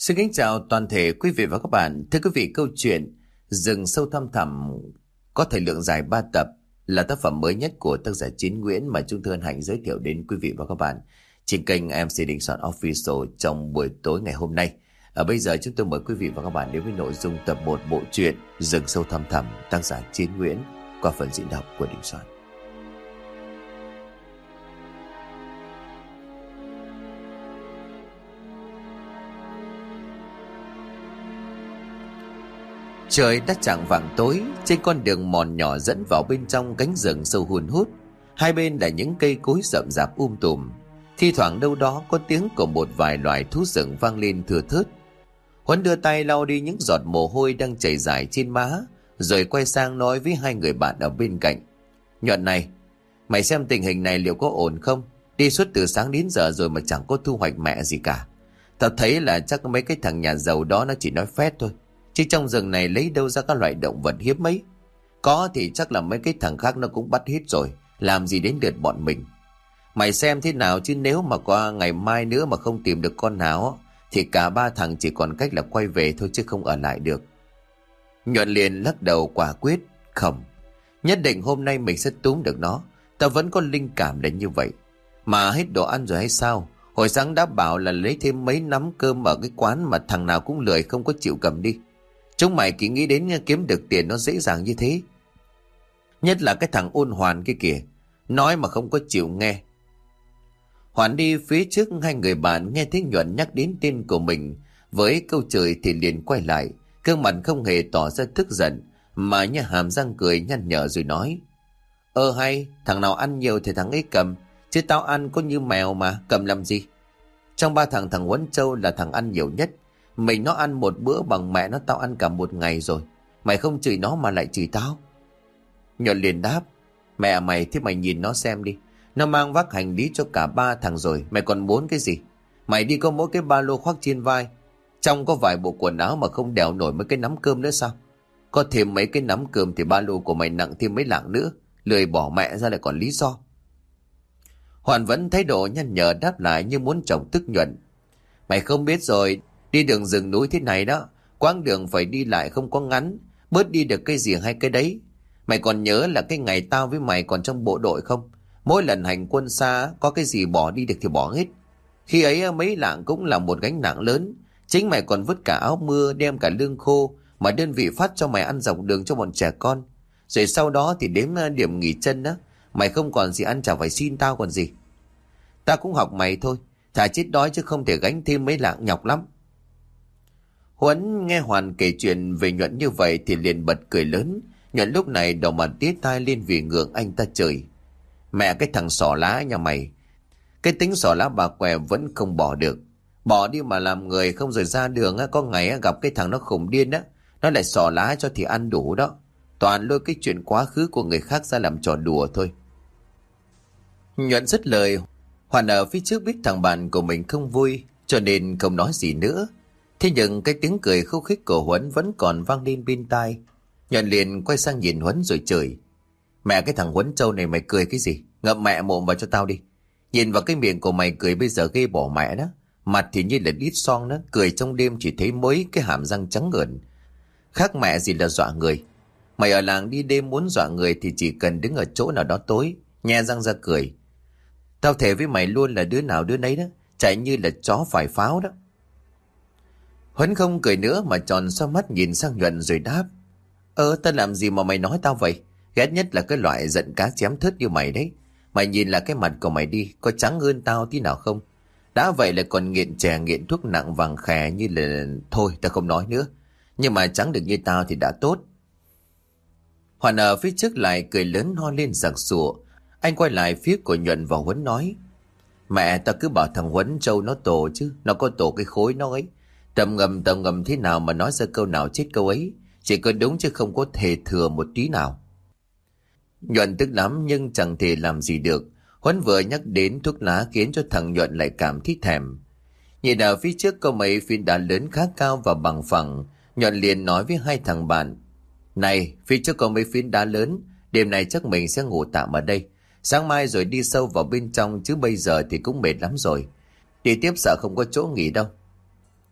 Xin kính chào toàn thể quý vị và các bạn. Thưa quý vị, câu chuyện Rừng sâu thăm thẳm có thời lượng dài 3 tập là tác phẩm mới nhất của tác giả Chiến Nguyễn mà chúng tôi hân hạnh giới thiệu đến quý vị và các bạn trên kênh MC Đình Soạn Official trong buổi tối ngày hôm nay. Bây giờ chúng tôi mời quý vị và các bạn đến với nội dung tập 1 bộ truyện Rừng sâu thăm thẳm tác giả Chiến Nguyễn qua phần diễn đọc của Đình Soạn. Trời đã chạng vạng tối, trên con đường mòn nhỏ dẫn vào bên trong cánh rừng sâu hun hút. Hai bên là những cây cối rậm rạp tùm. Thi thoảng đâu đó có tiếng của một vài loài thú rừng vang lên thưa thớt. Huấn đưa tay lau đi những giọt mồ hôi đang chảy dài trên má, rồi quay sang nói với hai người bạn ở bên cạnh. Nhuận này, mày xem tình hình này liệu có ổn không? Đi suốt từ sáng đến giờ rồi mà chẳng có thu hoạch mẹ gì cả. Tao thấy là chắc mấy cái thằng nhà giàu đó nó chỉ nói phét thôi. Chứ trong rừng này lấy đâu ra các loại động vật hiếm mấy. Có thì chắc là mấy cái thằng khác nó cũng bắt hết rồi. Làm gì đến lượt bọn mình. Mày xem thế nào, chứ nếu mà qua ngày mai nữa mà không tìm được con nào thì cả ba thằng chỉ còn cách là quay về thôi, chứ không ở lại được. Nhuận liền lắc đầu quả quyết. Không, nhất định hôm nay mình sẽ túm được nó. Tao vẫn có linh cảm đến như vậy. Mà hết đồ ăn rồi hay sao? Hồi sáng đã bảo là lấy thêm mấy nắm cơm ở cái quán mà thằng nào cũng lười không có chịu cầm đi. Chúng mày chỉ nghĩ đến kiếm được tiền nó dễ dàng như thế. Nhất là cái thằng Ôn Hoàn kia kìa, nói mà không có chịu nghe. Hoàn đi phía trước, hai người bạn nghe thấy Nhuận nhắc đến tên của mình với câu chửi thì liền quay lại, gương mặt không hề tỏ ra tức giận mà như hàm răng cười nhăn nhở rồi nói: hay, thằng nào ăn nhiều thì thằng ấy cầm, chứ tao ăn có như mèo mà, cầm làm gì? Trong ba thằng, thằng Huấn Châu là thằng ăn nhiều nhất. Mình nó ăn một bữa bằng mẹ nó tao ăn cả một ngày rồi. Mày không chửi nó mà lại chửi tao. Nhuận liền đáp: Mẹ mày, thế mày nhìn nó xem đi. Nó mang vác hành lý cho cả ba thằng rồi, mày còn muốn cái gì? Mày đi có mỗi cái ba lô khoác trên vai, trong có vài bộ quần áo mà không đèo nổi mấy cái nắm cơm nữa sao? Có thêm mấy cái nắm cơm thì ba lô của mày nặng thêm mấy lạng nữa. Lười bỏ mẹ ra lại còn lý do. Hoàn vẫn thái độ nhăn nhở đáp lại như muốn chọc tức Nhuận: Mày không biết rồi, đi đường rừng núi thế này đó, quãng đường phải đi lại không có ngắn, bớt đi được cái gì hay cái đấy. Mày còn nhớ là cái ngày tao với mày còn trong bộ đội không? Mỗi lần hành quân xa, có cái gì bỏ đi được thì bỏ hết. Khi ấy mấy lạng cũng là một gánh nặng lớn. Chính mày còn vứt cả áo mưa, đem cả lương khô mà đơn vị phát cho mày ăn dọc đường cho bọn trẻ con. Rồi sau đó thì đến điểm nghỉ chân á, mày không còn gì ăn chả phải xin tao còn gì. Tao cũng học mày thôi, thà chết đói chứ không thể gánh thêm mấy lạng, nhọc lắm. Huấn nghe Hoàn kể chuyện về Nhuận như vậy thì liền bật cười lớn. Nhuận lúc này đầu mặt tía tai lên vì ngượng anh ta chửi: Mẹ cái thằng xỏ lá nhà mày, cái tính xỏ lá bà què vẫn không bỏ được. Bỏ đi mà làm người, không rồi ra đường có ngày gặp cái thằng nó khùng điên á, nó lại xỏ lá cho thì ăn đủ đó. Toàn lôi cái chuyện quá khứ của người khác ra làm trò đùa thôi. Nhuận dứt lời, Hoàn ở phía trước biết thằng bạn của mình không vui cho nên không nói gì nữa. Thế nhưng cái tiếng cười khúc khích của Huấn vẫn còn vang lên bên tai. Nhuận liền quay sang nhìn Huấn rồi chửi: Mẹ cái thằng Huấn Châu này, mày cười cái gì? Ngậm mẹ mồm vào cho tao đi. Nhìn vào cái miệng của mày cười bây giờ ghê bỏ mẹ đó. Mặt thì như là đít son đó, cười trong đêm chỉ thấy mới cái hàm răng trắng ngợn. Khác mẹ gì là dọa người. Mày ở làng đi đêm muốn dọa người thì chỉ cần đứng ở chỗ nào đó tối, nhe răng ra cười. Tao thề với mày luôn là đứa nào đứa nấy đó, chạy như là chó phải pháo đó. Huấn không cười nữa mà tròn xoa mắt nhìn sang Nhuận rồi đáp: Tao làm gì mà mày nói tao vậy? Ghét nhất là cái loại giận cá chém thớt như mày đấy. Mày nhìn là cái mặt của mày đi, có trắng hơn tao tí nào không? Đã vậy là còn nghiện chè nghiện thuốc nặng vàng khè như là... Thôi tao không nói nữa. Nhưng mà trắng được như tao thì đã tốt. Hoàn ở phía trước lại cười lớn ho lên sặc sụa. Anh quay lại phía của Nhuận và Huấn nói: Mẹ, tao cứ bảo thằng Huấn Châu nó tổ chứ, nó có tổ cái khối nó ấy. Tầm ngầm thế nào mà nói ra câu nào chết câu ấy. Chỉ có đúng chứ không có thể thừa một tí nào. Nhuận tức lắm nhưng chẳng thể làm gì được. Huấn vừa nhắc đến thuốc lá khiến cho thằng Nhuận lại cảm thấy thèm. Nhìn ở phía trước có mấy phiến đá lớn khá cao và bằng phẳng. Nhuận liền nói với hai thằng bạn: Này, phía trước có mấy phiến đá lớn, đêm nay chắc mình sẽ ngủ tạm ở đây. Sáng mai rồi đi sâu vào bên trong, chứ bây giờ thì cũng mệt lắm rồi. Đi tiếp sợ không có chỗ nghỉ đâu.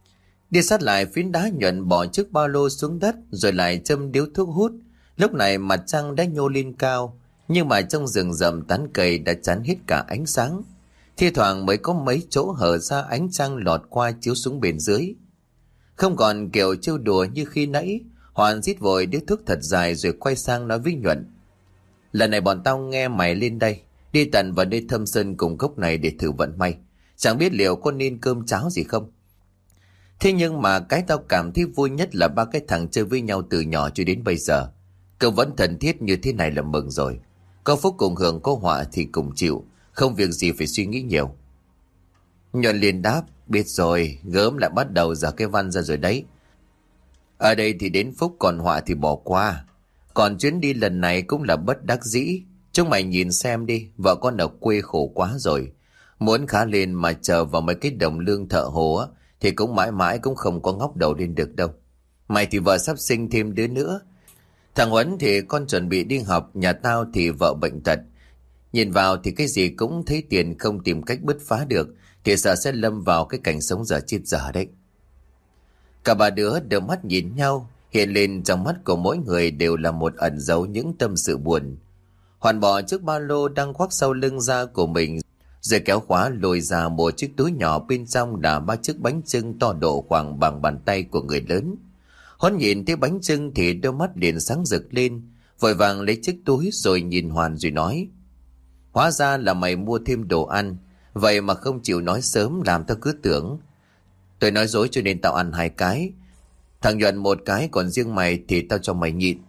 Đi sát lại phiến đá, Nhuận bỏ chiếc ba lô xuống đất rồi lại châm điếu thuốc hút. Lúc này mặt trăng đã nhô lên cao, nhưng mà trong rừng rậm tán cây đã chắn hết cả ánh sáng. Thi thoảng mới có mấy chỗ hở ra ánh trăng lọt qua chiếu xuống bên dưới. Không còn kiểu trêu đùa như khi nãy, Hoàn rít vội điếu thuốc thật dài rồi quay sang nói với Nhuận: lần này bọn tao nghe mày lên đây, đi tận vào nơi thâm sơn cùng gốc này để thử vận may. Chẳng biết liệu có nên cơm cháo gì không. Thế nhưng mà cái tao cảm thấy vui nhất là ba cái thằng chơi với nhau từ nhỏ cho đến bây giờ. Cậu vẫn thân thiết như thế này là mừng rồi. Có phúc cùng hưởng, có họa thì cùng chịu, không việc gì phải suy nghĩ nhiều. Nhuận liền đáp: biết rồi, gớm lại bắt đầu ra cái văn ra rồi đấy. Ở đây thì đến phúc, còn họa thì bỏ qua. Còn chuyến đi lần này cũng là bất đắc dĩ. Chúng mày nhìn xem đi, vợ con ở quê khổ quá rồi. Muốn khá lên mà chờ vào mấy cái đồng lương thợ hồ á, thì cũng mãi mãi cũng không có ngóc đầu lên được đâu. Mày thì vợ sắp sinh thêm đứa nữa. Thằng Huấn thì con chuẩn bị đi học, nhà tao thì vợ bệnh tật. Nhìn vào thì cái gì cũng thấy tiền, không tìm cách bứt phá được thì sợ sẽ lâm vào cái cảnh sống dở chết dở đấy. Cả ba đứa đưa mắt nhìn nhau, hiện lên trong mắt của mỗi người đều là một ẩn dấu những tâm sự buồn. Hoàn bỏ chiếc ba lô đang khoác sau lưng ra của mình, rồi kéo khóa lôi ra một chiếc túi nhỏ, bên trong là 3 chiếc bánh chưng to độ khoảng bằng bàn tay của người lớn. Huấn nhìn thấy bánh chưng thì đôi mắt liền sáng rực lên, vội vàng lấy chiếc túi rồi nhìn Hoàn rồi nói: hóa ra là mày mua thêm đồ ăn, vậy mà không chịu nói sớm, làm tao cứ tưởng tôi nói dối cho nên tao ăn 2 cái. Thằng Nhuận 1 cái, còn riêng mày thì tao cho mày nhịn.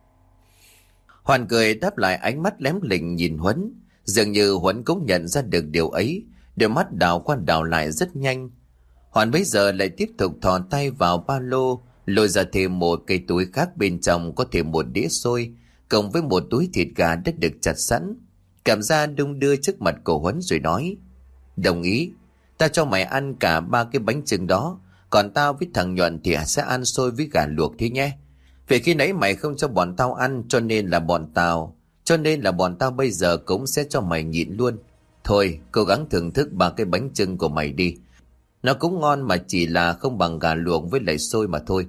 Hoàn cười đáp lại, ánh mắt lém lỉnh nhìn Huấn. Dường như Huấn cũng nhận ra được điều ấy, đôi mắt đảo qua đảo lại rất nhanh. Hoàn bây giờ lại tiếp tục thò tay vào ba lô, lôi ra thêm một cây túi khác, bên trong có thêm một đĩa xôi cộng với một túi thịt gà đã được chặt sẵn. Cầm ra đung đưa trước mặt của Huấn rồi nói: đồng ý, tao cho mày ăn cả 3 cái bánh chưng đó, còn tao với thằng Nhuận thì sẽ ăn xôi với gà luộc thế nhé. Vì khi nãy mày không cho bọn tao ăn, cho nên là bọn tao bây giờ cũng sẽ cho mày nhịn luôn. Thôi, cố gắng thưởng thức 3 cái bánh chưng của mày đi. Nó cũng ngon mà chỉ là không bằng gà luộc với lại xôi mà thôi.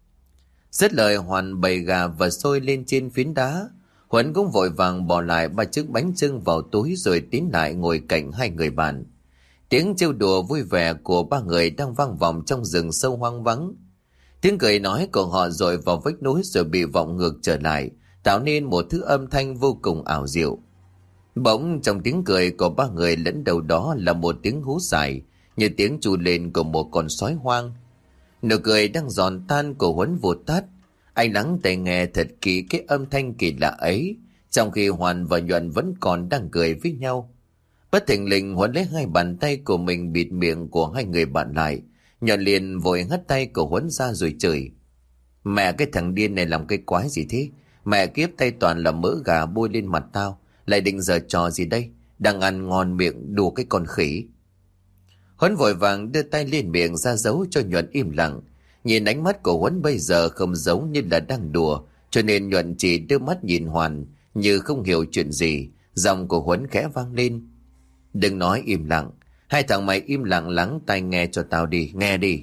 Dứt lời, Hoàn bày gà và xôi lên trên phiến đá. Huấn cũng vội vàng bỏ lại 3 chiếc bánh chưng vào túi rồi tiến lại ngồi cạnh hai người bạn. Tiếng trêu đùa vui vẻ của 3 người đang vang vọng trong rừng sâu hoang vắng. Tiếng cười nói của họ dội vào vách núi rồi bị vọng ngược trở lại, tạo nên một thứ âm thanh vô cùng ảo diệu. Bỗng trong tiếng cười của 3 người lẫn đầu đó là một tiếng hú dài, như tiếng trù lên của một con sói hoang. Nụ cười đang giòn tan của Huấn vụt tắt. Anh lắng tai nghe thật kỹ cái âm thanh kỳ lạ ấy, trong khi Hoàn và Nhuận vẫn còn đang cười với nhau. Bất thình lình, Huấn lấy 2 bàn tay của mình bịt miệng của hai người bạn lại. Nhuận liền vội hất tay của Huấn ra rồi chửi: mẹ, cái thằng điên này làm cái quái gì thế? Mẹ kiếp, tay toàn là mỡ gà bôi lên mặt tao, lại định giở trò gì đây? Đang ăn ngon miệng đùa cái con khỉ. Huấn vội vàng đưa tay lên miệng ra dấu cho Nhuận im lặng. Nhìn ánh mắt của Huấn bây giờ không giống như là đang đùa, cho nên Nhuận chỉ đưa mắt nhìn Hoàn như không hiểu chuyện gì. Giọng của Huấn khẽ vang lên: đừng nói, im lặng. Hai thằng mày im lặng lắng tai nghe cho tao đi, nghe đi.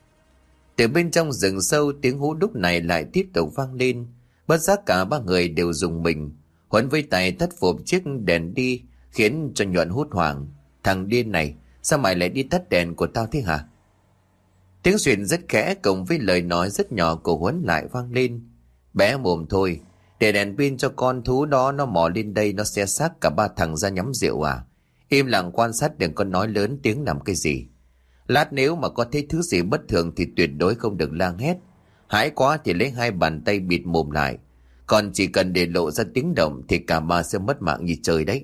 Từ bên trong rừng sâu, tiếng hú đúc này lại tiếp tục vang lên. Bất giác cả 3 người đều rùng mình. Huấn với tay thắt phụp chiếc đèn đi, khiến cho Nhuận hốt hoảng: thằng điên này, sao mày lại đi tắt đèn của tao thế hả? Tiếng xuyên rất khẽ cùng với lời nói rất nhỏ của Huấn lại vang lên: bé mồm thôi, để đèn pin cho con thú đó nó mò lên đây, nó xé xác cả 3 thằng ra nhắm rượu à? Im lặng quan sát, đừng có nói lớn tiếng làm cái gì. Lát nếu mà có thấy thứ gì bất thường thì tuyệt đối không được la hét. Hãi quá thì lấy 2 bàn tay bịt mồm lại. Còn chỉ cần để lộ ra tiếng động thì cả 3 sẽ mất mạng như trời đấy.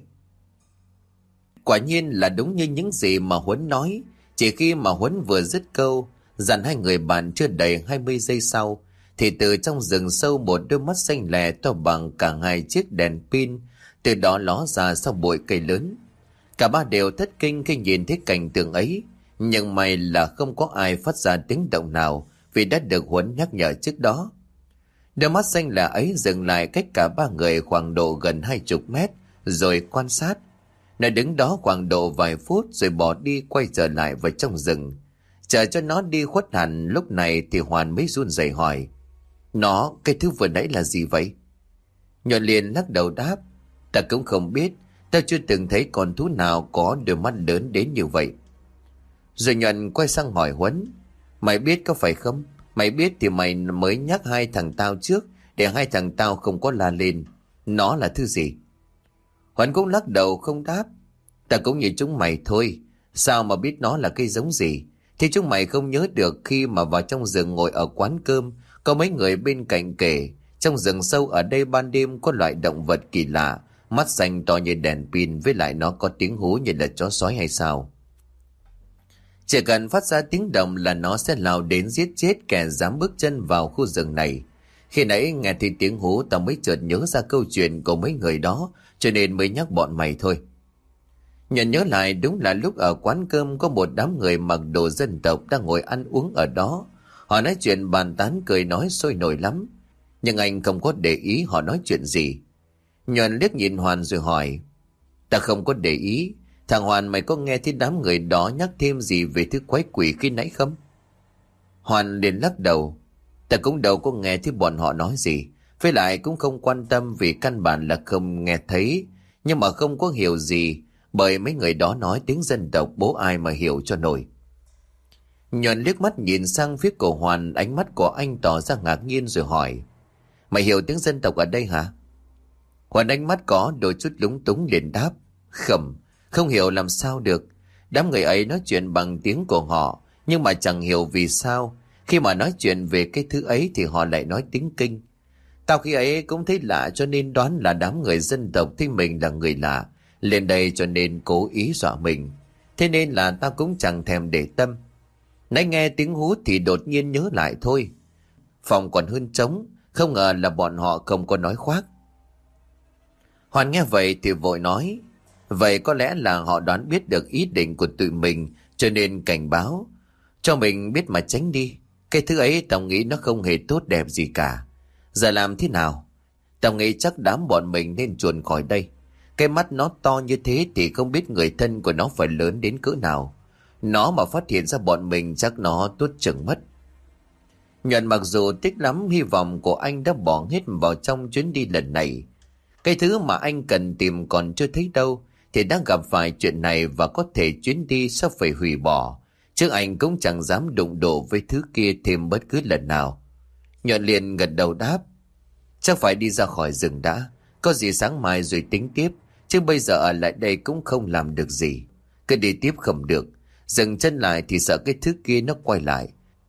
Quả nhiên là đúng như những gì mà Huấn nói. Chỉ khi mà Huấn vừa dứt câu, dặn hai người bạn chưa đầy 20 giây sau, thì từ trong rừng sâu một đôi mắt xanh lè to bằng cả 2 chiếc đèn pin từ đó ló ra sau bụi cây lớn. Cả 3 đều thất kinh khi nhìn thấy cảnh tượng ấy, nhưng may là không có ai phát ra tiếng động nào vì đã được Huấn nhắc nhở trước đó. Đôi mắt xanh lè ấy dừng lại cách cả 3 người khoảng độ gần 20 mét rồi quan sát. Nó đứng đó khoảng độ vài phút rồi bỏ đi, quay trở lại vào trong rừng. Chờ cho nó đi khuất hẳn, lúc này thì Hoàn mới run rẩy hỏi: cái thứ vừa nãy là gì vậy? Nhuận liền lắc đầu đáp: Ta cũng không biết, ta chưa từng thấy con thú nào có đôi mắt lớn đến như vậy. Rồi Nhuận quay sang hỏi Huấn: Mày biết có phải không? Mày biết thì mày mới nhắc hai thằng tao trước, để hai thằng tao không có la lên. Nó là thứ gì? Huấn cũng lắc đầu không đáp. Ta cũng như chúng mày thôi, sao mà biết nó là cây giống gì? Thì chúng mày không nhớ được khi mà vào trong rừng ngồi ở quán cơm, có mấy người bên cạnh kể trong rừng sâu ở đây ban đêm có loại động vật kỳ lạ, mắt xanh to như đèn pin, với lại nó có tiếng hú như là chó sói hay sao? Chỉ cần phát ra tiếng động là nó sẽ lao đến giết chết kẻ dám bước chân vào khu rừng này. Khi nãy nghe thấy tiếng hú, tao mới chợt nhớ ra câu chuyện của mấy người đó, cho nên mới nhắc bọn mày thôi. Nhận nhớ lại, đúng là lúc ở quán cơm có một đám người mặc đồ dân tộc đang ngồi ăn uống ở đó. Họ nói chuyện bàn tán cười nói sôi nổi lắm, nhưng anh không có để ý họ nói chuyện gì. Nhuận liếc nhìn Hoàn rồi hỏi: Ta không có để ý. Thằng Hoàn, mày có nghe thấy đám người đó nhắc thêm gì về thứ quái quỷ khi nãy không? Hoàn liền lắc đầu: Ta cũng đâu có nghe thấy bọn họ nói gì, với lại cũng không quan tâm vì căn bản là không nghe thấy, nhưng mà không có hiểu gì, bởi mấy người đó nói tiếng dân tộc, bố ai mà hiểu cho nổi. Nhuận liếc mắt nhìn sang phía của Hoàn, ánh mắt của anh tỏ ra ngạc nhiên rồi hỏi: Mày hiểu tiếng dân tộc ở đây hả? Hoàn ánh mắt có đôi chút lúng túng liền đáp: Không hiểu làm sao được. Đám người ấy nói chuyện bằng tiếng của họ, nhưng mà chẳng hiểu vì sao khi mà nói chuyện về cái thứ ấy thì họ lại nói tiếng Kinh. Tao khi ấy cũng thấy lạ, cho nên đoán là đám người dân tộc thấy mình là người lạ, lên đây cho nên cố ý dọa mình. Thế nên là tao cũng chẳng thèm để tâm. Nãy nghe tiếng hú thì đột nhiên nhớ lại thôi. Phòng còn hơn trống, không ngờ là bọn họ không có nói khoác. Hoàn nghe vậy thì vội nói: Vậy có lẽ là họ đoán biết được ý định của tụi mình, cho nên cảnh báo cho mình biết mà tránh đi. Cái thứ ấy tao nghĩ nó không hề tốt đẹp gì cả. Giờ làm thế nào? Tao nghĩ chắc đám bọn mình nên chuồn khỏi đây. Cái mắt nó to như thế thì không biết người thân của nó phải lớn đến cỡ nào. Nó mà phát hiện ra bọn mình chắc nó tuốt chừng mất. Nhuận mặc dù tiếc lắm hy vọng của anh đã bỏ hết vào trong chuyến đi lần này. Cái thứ mà anh cần tìm còn chưa thấy đâu, thì đang gặp phải chuyện này và có thể chuyến đi sẽ phải hủy bỏ. Chứ anh cũng chẳng dám đụng độ với thứ kia thêm bất cứ lần nào. Nhuận liền gật đầu đáp: Chắc phải đi ra khỏi rừng đã. Có gì sáng mai rồi tính tiếp. Chứ bây giờ ở lại đây cũng không làm được gì. Cứ đi tiếp không được. Dừng chân lại thì sợ cái thứ kia nó quay lại.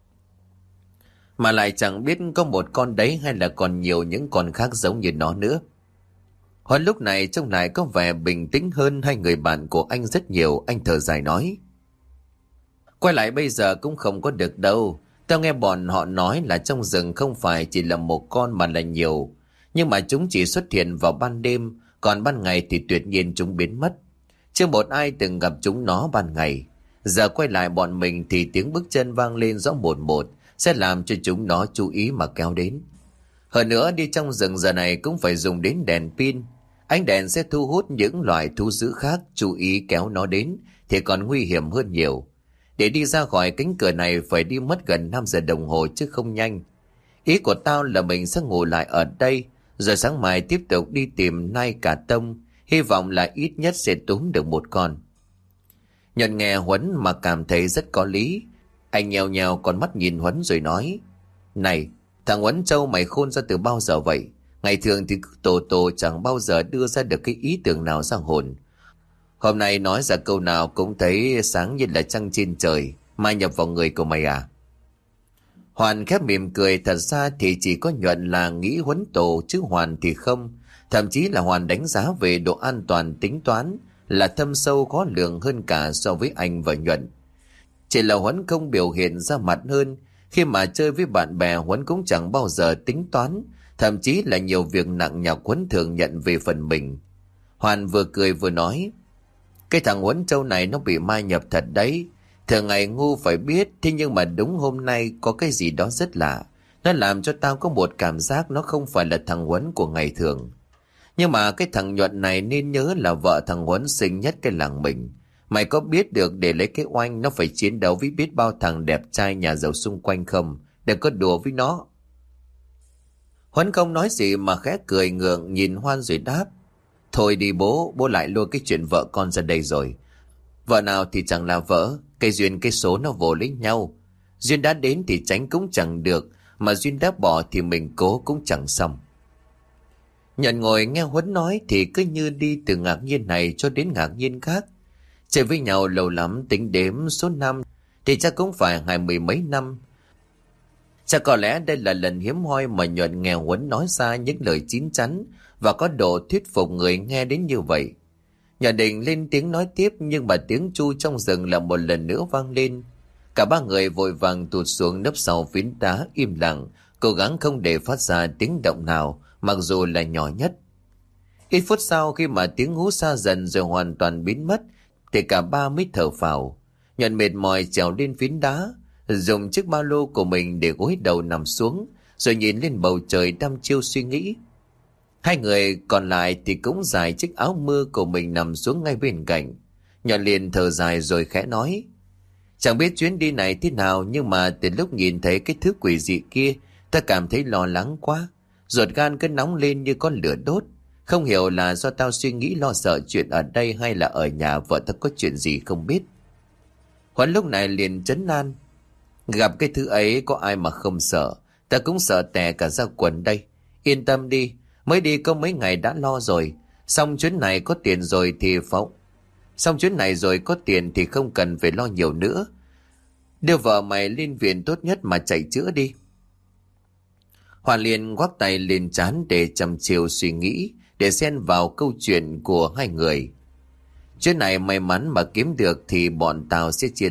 Mà lại chẳng biết có một con đấy hay là còn nhiều những con khác giống như nó nữa. Hoan lúc này trông lại có vẻ bình tĩnh hơn hai người bạn của anh rất nhiều. Anh thở dài nói: Quay lại bây giờ cũng không có được đâu. Tao nghe bọn họ nói là trong rừng không phải chỉ là một con mà là nhiều. Nhưng mà chúng chỉ xuất hiện vào ban đêm, còn ban ngày thì tuyệt nhiên chúng biến mất. Chưa một ai từng gặp chúng nó ban ngày. Giờ quay lại bọn mình thì tiếng bước chân vang lên rõ một một, sẽ làm cho chúng nó chú ý mà kéo đến. Hơn nữa đi trong rừng giờ này cũng phải dùng đến đèn pin. Ánh đèn sẽ thu hút những loài thú dữ khác chú ý kéo nó đến thì còn nguy hiểm hơn nhiều. Để đi ra khỏi cánh cửa này phải đi mất gần 5 giờ đồng hồ chứ không nhanh. Ý của tao là mình sẽ ngủ lại ở đây, rồi sáng mai tiếp tục đi tìm nai cả tông, hy vọng là ít nhất sẽ túm được một con. Nhuận nghe Huấn mà cảm thấy rất có lý. Anh nheo nheo con mắt nhìn Huấn rồi nói: Này, thằng Huấn Châu mày khôn ra từ bao giờ vậy? Ngày thường thì cứ tổ chẳng bao giờ đưa ra được cái ý tưởng nào ra hồn. Hôm nay nói ra câu nào cũng thấy sáng như là trăng trên trời, mai nhập vào người của mày à? Hoàn khép mỉm cười, thật ra thì chỉ có Nhuận là nghĩ Huấn tổ chứ Hoàn thì không. Thậm chí là Hoàn đánh giá về độ an toàn tính toán là thâm sâu khó lường hơn cả so với anh và Nhuận. Chỉ là Huấn không biểu hiện ra mặt hơn. Khi mà chơi với bạn bè, Huấn cũng chẳng bao giờ tính toán, thậm chí là nhiều việc nặng nhọc Huấn thường nhận về phần mình. Hoàn vừa cười vừa nói: Cái thằng Huấn Châu này nó bị mai nhập thật đấy. Thường ngày ngu phải biết, thế nhưng mà đúng hôm nay có cái gì đó rất lạ. Nó làm cho tao có một cảm giác nó không phải là thằng Huấn của ngày thường. Nhưng mà cái thằng Nhuận này nên nhớ là vợ thằng Huấn xinh nhất cái làng mình. Mày có biết được để lấy cái oanh nó phải chiến đấu với biết bao thằng đẹp trai nhà giàu xung quanh không? Đừng có đùa với nó. Huấn không nói gì mà khẽ cười ngượng nhìn Hoan rồi đáp. Thôi đi bố, bố lại lôi cái chuyện vợ con ra đây rồi. Vợ nào thì chẳng là vợ, cây duyên cây số nó vồ lấy nhau. Duyên đã đến thì tránh cũng chẳng được, mà duyên đã bỏ thì mình cố cũng chẳng xong. Nhận ngồi nghe Huấn nói thì cứ như đi từ ngạc nhiên này cho đến ngạc nhiên khác. Chơi với nhau lâu lắm tính đếm số năm thì chắc cũng phải 20 mấy năm. Chắc có lẽ đây là lần hiếm hoi mà Nhuận nghe Huấn nói ra những lời chín chắn và có độ thuyết phục người nghe đến như vậy. Nhuận định lên tiếng nói tiếp nhưng mà tiếng chu trong rừng là một lần nữa vang lên. Cả ba người vội vàng tụt xuống nấp sau phiến đá im lặng, cố gắng không để phát ra tiếng động nào, mặc dù là nhỏ nhất. Ít phút sau khi mà tiếng hú xa dần rồi hoàn toàn biến mất, thì cả ba mới thở phào. Nhuận mệt mỏi trèo lên phiến đá, dùng chiếc ba lô của mình để gối đầu nằm xuống, rồi nhìn lên bầu trời đăm chiêu suy nghĩ. Hai người còn lại thì cũng giải chiếc áo mưa của mình nằm xuống ngay bên cạnh. Nhuận liền thở dài rồi khẽ nói. Chẳng biết chuyến đi này thế nào, nhưng mà từ lúc nhìn thấy cái thứ quỷ dị kia, ta cảm thấy lo lắng quá. Ruột gan cứ nóng lên như con lửa đốt. Không hiểu là do tao suy nghĩ lo sợ chuyện ở đây hay là ở nhà vợ ta có chuyện gì không biết. Huấn lúc này liền trấn an. Gặp cái thứ ấy có ai mà không sợ. Ta cũng sợ tè cả ra quần đây. Yên tâm đi, mới đi có mấy ngày đã lo rồi. Xong chuyến này có tiền rồi thì không cần phải lo nhiều nữa. Đưa vợ mày lên viện tốt nhất mà chạy chữa đi. Hoa liền quắc tay lên trán để trầm chiều suy nghĩ, để xen vào câu chuyện của hai người. Chuyến này may mắn mà kiếm được thì bọn tao sẽ chia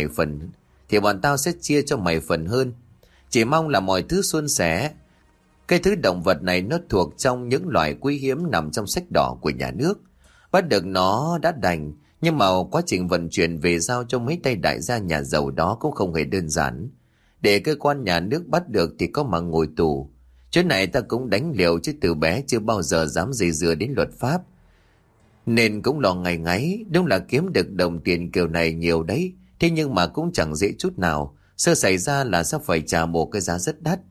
cho mày phần hơn. Chỉ mong là mọi thứ suôn sẻ. Cái thứ động vật này nó thuộc trong những loài quý hiếm nằm trong sách đỏ của nhà nước. Bắt được nó đã đành, nhưng mà quá trình vận chuyển về giao cho mấy tay đại gia nhà giàu đó cũng không hề đơn giản. Để cơ quan nhà nước bắt được thì có mà ngồi tù. Chuyện này ta cũng đánh liều chứ từ bé chưa bao giờ dám dây dưa đến luật pháp. Nên cũng lo ngày ngáy, đúng là kiếm được đồng tiền kiểu này nhiều đấy. Thế nhưng mà cũng chẳng dễ chút nào, sơ xảy ra là sẽ phải trả một cái giá rất đắt.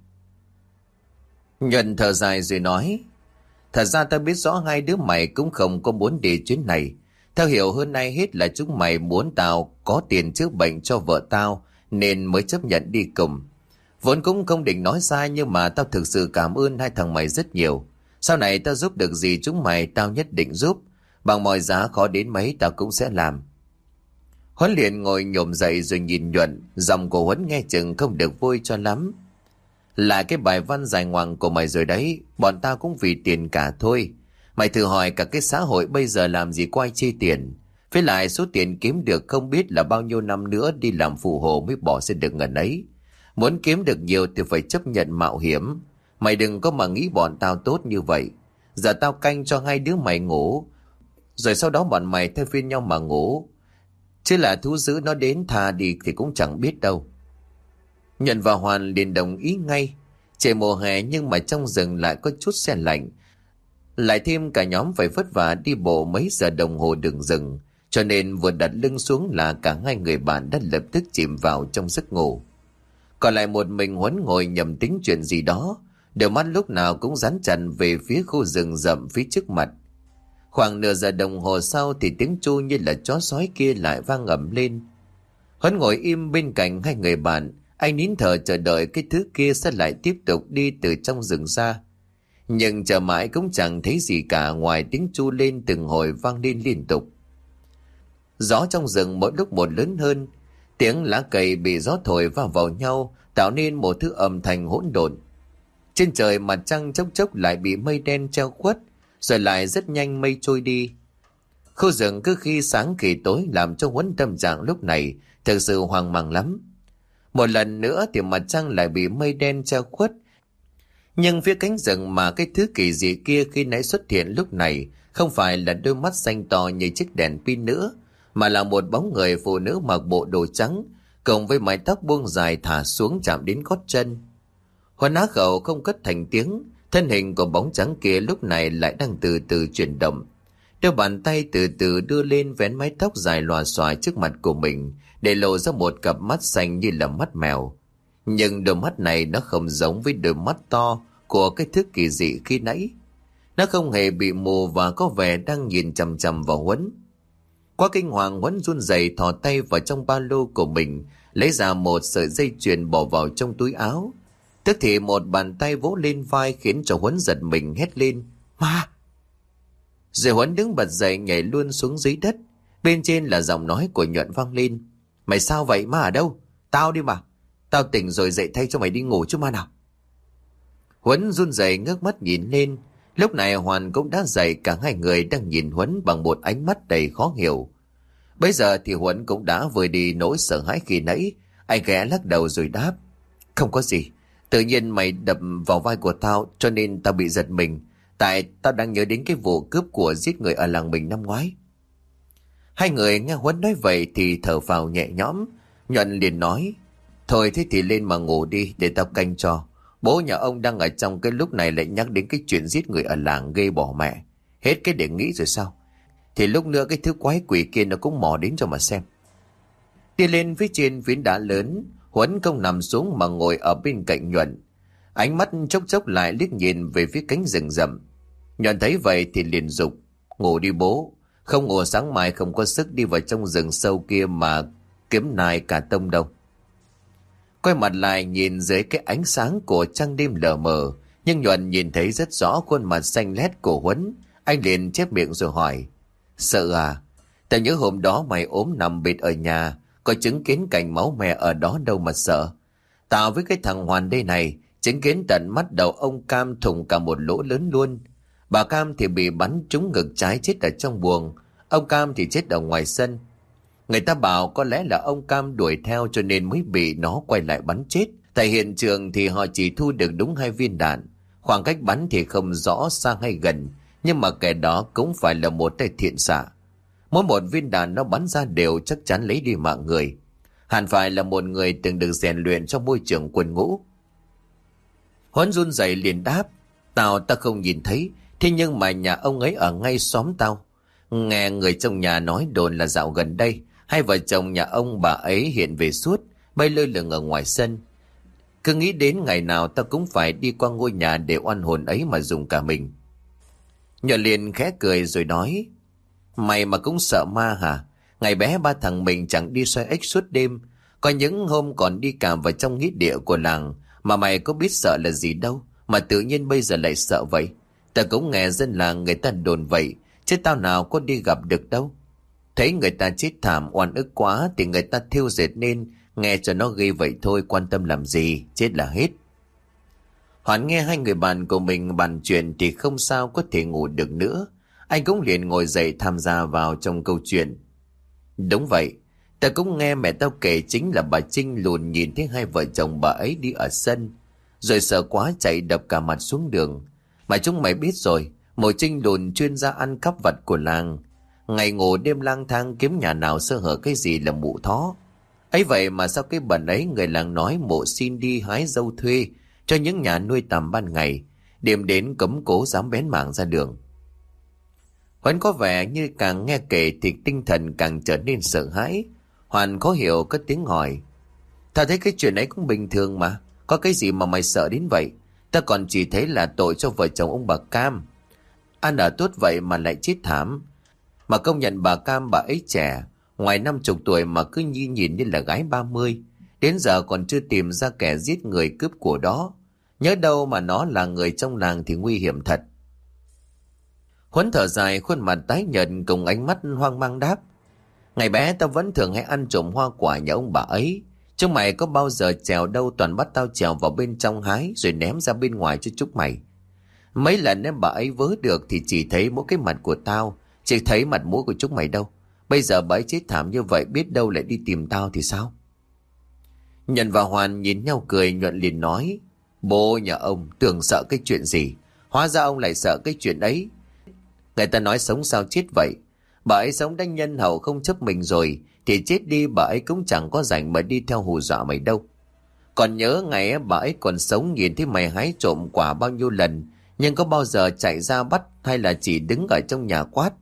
Nhuận thở dài rồi nói. Thật ra ta biết rõ hai đứa mày cũng không có muốn đi chuyến này. Tao hiểu hơn ai hết là chúng mày muốn tao có tiền chữa bệnh cho vợ tao nên mới chấp nhận đi cùng. Vốn cũng không định nói ra, nhưng mà tao thực sự cảm ơn hai thằng mày rất nhiều. Sau này tao giúp được gì chúng mày tao nhất định giúp. Bằng mọi giá khó đến mấy tao cũng sẽ làm. Huấn liền ngồi nhổm dậy rồi nhìn Nhuận. Giọng của Huấn nghe chừng không được vui cho lắm. Là cái bài văn dài ngoằng của mày rồi đấy. Bọn tao cũng vì tiền cả thôi. Mày thử hỏi cả cái xã hội bây giờ làm gì có ai chi tiền. Với lại số tiền kiếm được không biết là bao nhiêu năm nữa đi làm phụ hồ mới bỏ ra được ngần ấy. Muốn kiếm được nhiều thì phải chấp nhận mạo hiểm. Mày đừng có mà nghĩ bọn tao tốt như vậy. Giờ tao canh cho hai đứa mày ngủ, rồi sau đó bọn mày thay phiên nhau mà ngủ. Chứ là thú dữ nó đến thà đi thì cũng chẳng biết đâu. Nhuận và Hoàn liền đồng ý ngay. Trời mùa hè nhưng mà trong rừng lại có chút se lạnh. Lại thêm cả nhóm phải vất vả đi bộ mấy giờ đồng hồ đường rừng, cho nên vừa đặt lưng xuống là cả hai người bạn đã lập tức chìm vào trong giấc ngủ. Còn lại một mình Huấn ngồi nhầm tính chuyện gì đó, đôi mắt lúc nào cũng dán chặt về phía khu rừng rậm phía trước mặt. Khoảng nửa giờ đồng hồ sau thì tiếng tru như là chó sói kia lại vang ầm lên. Huấn ngồi im bên cạnh hai người bạn, anh nín thở chờ đợi cái thứ kia sẽ lại tiếp tục đi từ trong rừng ra. Nhưng chờ mãi cũng chẳng thấy gì cả ngoài tiếng tru lên từng hồi vang lên liên tục. Gió trong rừng mỗi lúc một lớn hơn, tiếng lá cây bị gió thổi vào nhau tạo nên một thứ âm thanh hỗn độn. Trên trời mặt trăng chốc chốc lại bị mây đen treo khuất, rồi lại rất nhanh mây trôi đi. Khu rừng cứ khi sáng khi tối làm cho Huấn tâm trạng lúc này thực sự hoang mang lắm. Một lần nữa thì mặt trăng lại bị mây đen treo khuất. Nhưng phía cánh rừng mà cái thứ kỳ dị kia khi nãy xuất hiện lúc này không phải là đôi mắt xanh to như chiếc đèn pin nữa, mà là một bóng người phụ nữ mặc bộ đồ trắng, cộng với mái tóc buông dài thả xuống chạm đến gót chân. Huấn á khẩu không cất thành tiếng, thân hình của bóng trắng kia lúc này lại đang từ từ chuyển động. Đôi bàn tay từ từ đưa lên vén mái tóc dài lòa xòa trước mặt của mình, để lộ ra một cặp mắt xanh như là mắt mèo. Nhưng đôi mắt này nó không giống với đôi mắt to của cái thứ kỳ dị khi nãy. Nó không hề bị mù và có vẻ đang nhìn chằm chằm vào Huấn. Quá kinh hoàng, Huấn run rẩy thò tay vào trong ba lô của mình, lấy ra một sợi dây chuyền bỏ vào trong túi áo. Tức thì một bàn tay vỗ lên vai khiến cho Huấn giật mình hét lên: "Ma!" Rồi Huấn đứng bật dậy nhảy luôn xuống dưới đất. Bên trên là giọng nói của Nhuận vang lên: "Mày sao vậy? Ma ở đâu? Tao đi mà. Tao tỉnh rồi dậy thay cho mày đi ngủ chứ ma nào." Huấn run rẩy ngước mắt nhìn lên. Lúc này Hoàn cũng đã dậy, cả hai người đang nhìn Huấn bằng một ánh mắt đầy khó hiểu. Bây giờ thì Huấn cũng đã vơi đi nỗi sợ hãi khi nãy. Anh ghé lắc đầu rồi đáp: "Không có gì. Tự nhiên mày đập vào vai của tao cho nên tao bị giật mình. Tại tao đang nhớ đến cái vụ cướp của giết người ở làng mình năm ngoái." Hai người nghe Huấn nói vậy thì thở phào nhẹ nhõm. Nhuận liền nói: "Thôi thế thì lên mà ngủ đi, để tao canh cho. Bố nhà ông đang ở trong cái lúc này lại nhắc đến cái chuyện giết người ở làng, ghê bỏ mẹ. Hết cái để nghĩ rồi sao? Thì lúc nữa cái thứ quái quỷ kia nó cũng mò đến cho mà xem." Đi lên phía trên phiến đá lớn, Huấn không nằm xuống mà ngồi ở bên cạnh Nhuận. Ánh mắt chốc chốc lại liếc nhìn về phía cánh rừng rậm. Nhuận thấy vậy thì liền dục: "Ngủ đi bố. Không ngủ sáng mai không có sức đi vào trong rừng sâu kia mà kiếm nai cả tông đâu." Quay mặt lại nhìn dưới cái ánh sáng của trăng đêm lờ mờ, nhưng Nhuận nhìn thấy rất rõ khuôn mặt xanh lét của Huấn. Anh liền chép miệng rồi hỏi: "Sợ à? Tao nhớ hôm đó mày ốm nằm bệt ở nhà, có chứng kiến cảnh máu me ở đó đâu mà sợ. Tao với cái thằng Hoàn đây này chứng kiến tận mắt đầu ông Cam thủng cả một lỗ lớn luôn. Bà Cam thì bị bắn trúng ngực trái chết ở trong buồng, ông Cam thì chết ở ngoài sân. Người ta bảo có lẽ là ông Cam đuổi theo cho nên mới bị nó quay lại bắn chết. Tại hiện trường thì họ chỉ thu được đúng 2 viên đạn. Khoảng cách bắn thì không rõ xa hay gần, nhưng mà kẻ đó cũng phải là một tay thiện xạ. Mỗi một viên đạn nó bắn ra đều chắc chắn lấy đi mạng người. Hẳn phải là một người từng được rèn luyện trong môi trường quân ngũ." Huấn run rẩy liền đáp: Tao không nhìn thấy, thế nhưng mà nhà ông ấy ở ngay xóm tao. Nghe người trong nhà nói đồn là dạo gần đây hai vợ chồng nhà ông bà ấy hiện về suốt, bay lơ lửng ở ngoài sân. Cứ nghĩ đến ngày nào tao cũng phải đi qua ngôi nhà để oan hồn ấy mà dùng cả mình." Nhỏ liền khẽ cười rồi nói: "Mày mà cũng sợ ma hả? Ngày bé ba thằng mình chẳng đi xoay ếch suốt đêm, có những hôm còn đi cả vào trong nghĩa địa của làng, mà mày có biết sợ là gì đâu, mà tự nhiên bây giờ lại sợ vậy. Tao cũng nghe dân làng người ta đồn vậy, chứ tao nào có đi gặp được đâu. Thấy người ta chết thảm oan ức quá thì người ta thiêu dệt nên nghe cho nó ghê vậy thôi, quan tâm làm gì, chết là hết." Hoàn nghe hai người bạn của mình bàn chuyện thì không sao có thể ngủ được nữa. Anh cũng liền ngồi dậy tham gia vào trong câu chuyện. "Đúng vậy, ta cũng nghe mẹ tao kể, chính là bà Trinh lùn nhìn thấy hai vợ chồng bà ấy đi ở sân, rồi sợ quá chạy đập cả mặt xuống đường. Mà chúng mày biết rồi, mụ Trinh lùn chuyên ra ăn cắp vặt của làng. Ngày ngủ đêm lang thang kiếm nhà nào sơ hở cái gì là mụ thó. Ấy vậy mà sau cái bần ấy người làng nói mụ xin đi hái dâu thuê cho những nhà nuôi tầm ban ngày, đêm đến cấm cố dám bén mảng ra đường." Huấn có vẻ như càng nghe kể thì tinh thần càng trở nên sợ hãi. Hoàn khó hiểu có tiếng hỏi: "Tao thấy cái chuyện ấy cũng bình thường mà, có cái gì mà mày sợ đến vậy? Ta còn chỉ thấy là tội cho vợ chồng ông bà Cam. Ăn ở tốt vậy mà lại chết thảm. Mà công nhận bà Cam bà ấy trẻ, ngoài 50 tuổi mà cứ nhìn như là gái 30. Đến giờ còn chưa tìm ra kẻ giết người cướp của đó. Nhớ đâu mà nó là người trong làng thì nguy hiểm thật." Huấn thở dài, khuôn mặt tái nhợt cùng ánh mắt hoang mang đáp: "Ngày bé tao vẫn thường hay ăn trộm hoa quả nhà ông bà ấy. Chúng mày có bao giờ trèo đâu, toàn bắt tao trèo vào bên trong hái rồi ném ra bên ngoài cho chúng mày. Mấy lần em bà ấy vớ được thì chỉ thấy mỗi cái mặt của tao, chỉ thấy mặt mũi của chúng mày đâu. Bây giờ bà ấy chết thảm như vậy, biết đâu lại đi tìm tao thì sao?" Nhận và Hoàn nhìn nhau cười. Nhuận liền nói: "Bố nhà ông tưởng sợ cái chuyện gì, hóa ra ông lại sợ cái chuyện ấy. Người ta nói sống sao chết vậy. Bà ấy sống đã nhân hậu không chấp mình rồi, thì chết đi bà ấy cũng chẳng có rảnh mà đi theo hù dọa mày đâu. Còn nhớ ngày bà ấy còn sống nhìn thấy mày hái trộm quả bao nhiêu lần, nhưng có bao giờ chạy ra bắt hay là chỉ đứng ở trong nhà quát.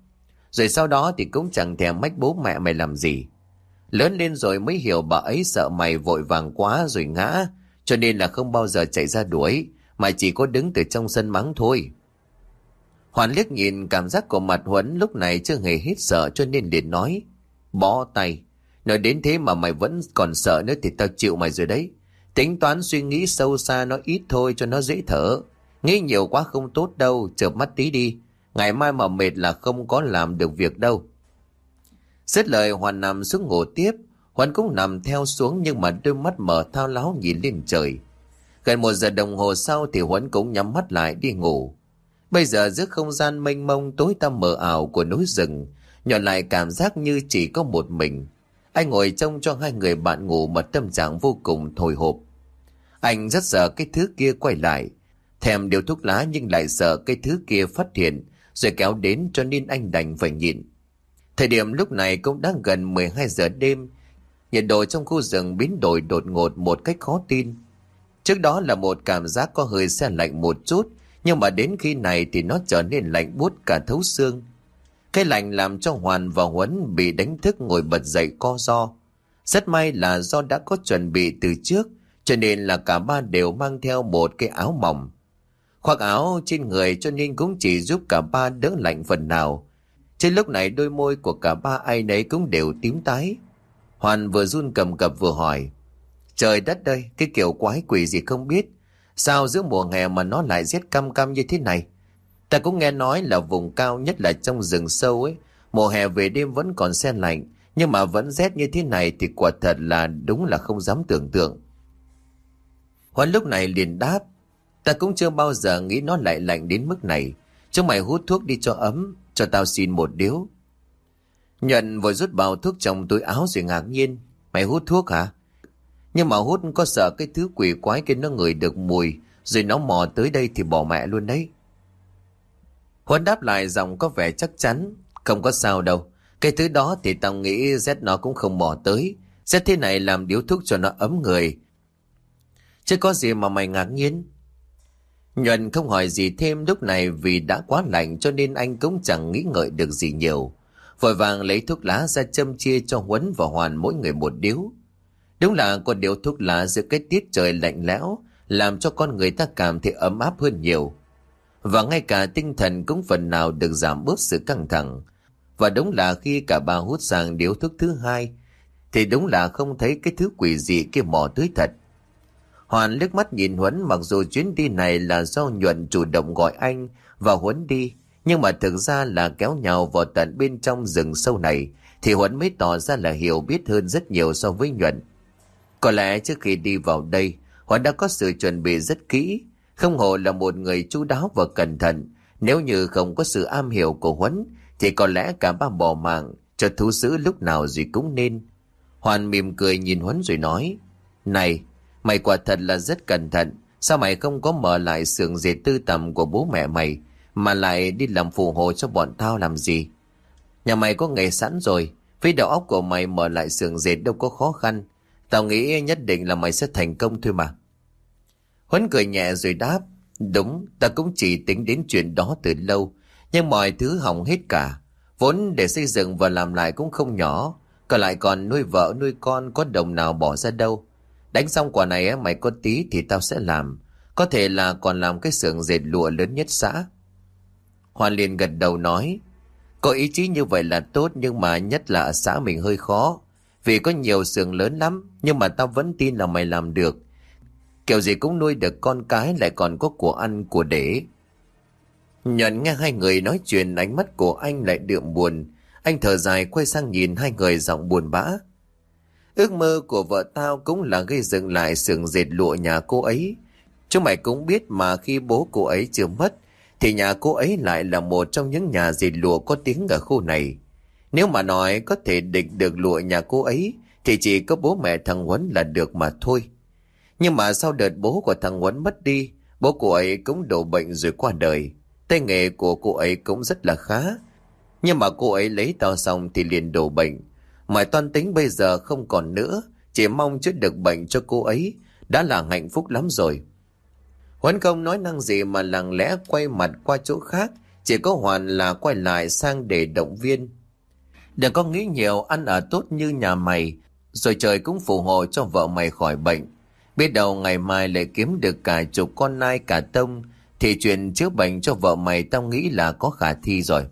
Rồi sau đó thì cũng chẳng thèm mách bố mẹ mày làm gì. Lớn lên rồi mới hiểu bà ấy sợ mày vội vàng quá rồi ngã, cho nên là không bao giờ chạy ra đuổi, mà chỉ có đứng từ trong sân mắng thôi. Hoàn liếc nhìn cảm giác của mặt Huấn lúc này chưa hề hết sợ, cho nên liền nói: Bó tay, nói đến thế mà mày vẫn còn sợ nữa thì tao chịu mày rồi đấy. Tính toán suy nghĩ sâu xa nó ít thôi cho nó dễ thở. Nghĩ nhiều quá không tốt đâu, chợp mắt tí đi. Ngày mai mà mệt là không có làm được việc đâu. Dứt lời Hoàn nằm xuống ngủ tiếp. Huấn cũng nằm theo xuống, nhưng mà đôi mắt mở thao láo nhìn lên trời. Gần 1 giờ đồng hồ sau thì Huấn cũng nhắm mắt lại đi ngủ. Bây giờ giữa không gian mênh mông tối tăm mờ ảo của núi rừng, nhọn lại cảm giác như chỉ có một mình. Anh ngồi trông cho hai người bạn ngủ mà tâm trạng vô cùng hồi hộp. Anh rất sợ cái thứ kia quay lại, thèm điếu thuốc lá nhưng lại sợ cái thứ kia phát hiện rồi kéo đến, cho nên anh đành phải nhịn. Thời điểm lúc này cũng đã gần 12 giờ đêm, nhiệt độ trong khu rừng biến đổi đột ngột một cách khó tin. Trước đó là một cảm giác có hơi se lạnh một chút, nhưng mà đến khi này thì nó trở nên lạnh buốt cả thấu xương. Cái lạnh làm cho Hoàn và Huấn bị đánh thức ngồi bật dậy co ro. Rất may là do đã có chuẩn bị từ trước, cho nên là cả ba đều mang theo một cái áo mỏng. Khoác áo trên người cho nên cũng chỉ giúp cả ba đỡ lạnh phần nào. Trên lúc này đôi môi của cả ba ai nấy cũng đều tím tái. Hoàn vừa run cầm cập vừa hỏi: Trời đất ơi, cái kiểu quái quỷ gì không biết, sao giữa mùa hè mà nó lại rét căm căm như thế này? Ta cũng nghe nói là vùng cao, nhất là trong rừng sâu ấy, mùa hè về đêm vẫn còn se lạnh, nhưng mà vẫn rét như thế này thì quả thật là đúng là không dám tưởng tượng. Huấn lúc này liền đáp: Ta cũng chưa bao giờ nghĩ nó lại lạnh đến mức này. Chúng mày hút thuốc đi cho ấm, cho tao xin một điếu. Nhuận vội rút bao thuốc trong túi áo rồi ngạc nhiên: Mày hút thuốc hả? Nhưng mà hút có sợ cái thứ quỷ quái kia nó ngửi được mùi rồi nó mò tới đây thì bỏ mẹ luôn đấy. Huấn đáp lại giọng có vẻ chắc chắn: Không có sao đâu, cái thứ đó thì tao nghĩ rét nó cũng không mò tới. Rét thế này làm điếu thuốc cho nó ấm người, chứ có gì mà mày ngạc nhiên. Nhuận không hỏi gì thêm lúc này vì đã quá lạnh, cho nên anh cũng chẳng nghĩ ngợi được gì nhiều. Vội vàng lấy thuốc lá ra châm chia cho Huấn và Hoàn mỗi người một điếu. Đúng là có điếu thuốc lá giữa cái tiết trời lạnh lẽo làm cho con người ta cảm thấy ấm áp hơn nhiều. Và ngay cả tinh thần cũng phần nào được giảm bớt sự căng thẳng. Và đúng là khi cả ba hút sang điếu thuốc thứ hai thì đúng là không thấy cái thứ quỷ dị kia mò tới thật. Hoàn liếc mắt nhìn Huấn, mặc dù chuyến đi này là do Nhuận chủ động gọi anh và Huấn đi, nhưng mà thực ra là kéo nhau vào tận bên trong rừng sâu này thì Huấn mới tỏ ra là hiểu biết hơn rất nhiều so với Nhuận. Có lẽ trước khi đi vào đây, Huấn đã có sự chuẩn bị rất kỹ, không hổ là một người chu đáo và cẩn thận. Nếu như không có sự am hiểu của Huấn thì có lẽ cả ba bỏ mạng cho thú dữ lúc nào gì cũng nên. Hoàn mỉm cười nhìn Huấn rồi nói: Này, mày quả thật là rất cẩn thận. Sao mày không có mở lại xưởng dệt tư tầm của bố mẹ mày mà lại đi làm phụ hộ cho bọn tao làm gì? Nhà mày có nghề sẵn rồi, với đầu óc của mày mở lại xưởng dệt đâu có khó khăn. Tao nghĩ nhất định là mày sẽ thành công thôi mà. Huấn cười nhẹ rồi đáp: Đúng, ta cũng chỉ tính đến chuyện đó từ lâu, nhưng mọi thứ hỏng hết cả. Vốn để xây dựng và làm lại cũng không nhỏ, còn lại còn nuôi vợ nuôi con, có đồng nào bỏ ra đâu. Đánh xong quả này mày có tí thì tao sẽ làm, có thể là còn làm cái xưởng dệt lụa lớn nhất xã. Hoàn liền gật đầu nói: Có ý chí như vậy là tốt, nhưng mà nhất là ở xã mình hơi khó, vì có nhiều xưởng lớn lắm, nhưng mà tao vẫn tin là mày làm được. Kiểu gì cũng nuôi được con cái, lại còn có của ăn của để. Nhuận nghe hai người nói chuyện, ánh mắt của anh lại đượm buồn. Anh thở dài quay sang nhìn hai người giọng buồn bã: Ước mơ của vợ tao cũng là gây dựng lại xưởng dệt lụa nhà cô ấy. Chúng mày cũng biết mà, khi bố cô ấy chưa mất thì nhà cô ấy lại là một trong những nhà dệt lụa có tiếng ở khu này. Nếu mà nói có thể địch được lụa nhà cô ấy thì chỉ có bố mẹ thằng Huấn là được mà thôi. Nhưng mà sau đợt bố của thằng Huấn mất đi, bố cô ấy cũng đổ bệnh rồi qua đời. Tay nghề của cô ấy cũng rất là khá, nhưng mà cô ấy lấy tao xong thì liền đổ bệnh. Mọi toan tính bây giờ không còn nữa, chỉ mong chữa được bệnh cho cô ấy đã là hạnh phúc lắm rồi. Huấn không nói năng gì mà lặng lẽ quay mặt qua chỗ khác, Chỉ có Hoàn là quay lại sang để động viên. Đừng có nghĩ nhiều, ăn ở tốt như nhà mày, rồi trời cũng phù hộ cho vợ mày khỏi bệnh. Biết đâu ngày mai lại kiếm được cả chục con nai cả tông, thì chuyện chữa bệnh cho vợ mày tao nghĩ là có khả thi rồi.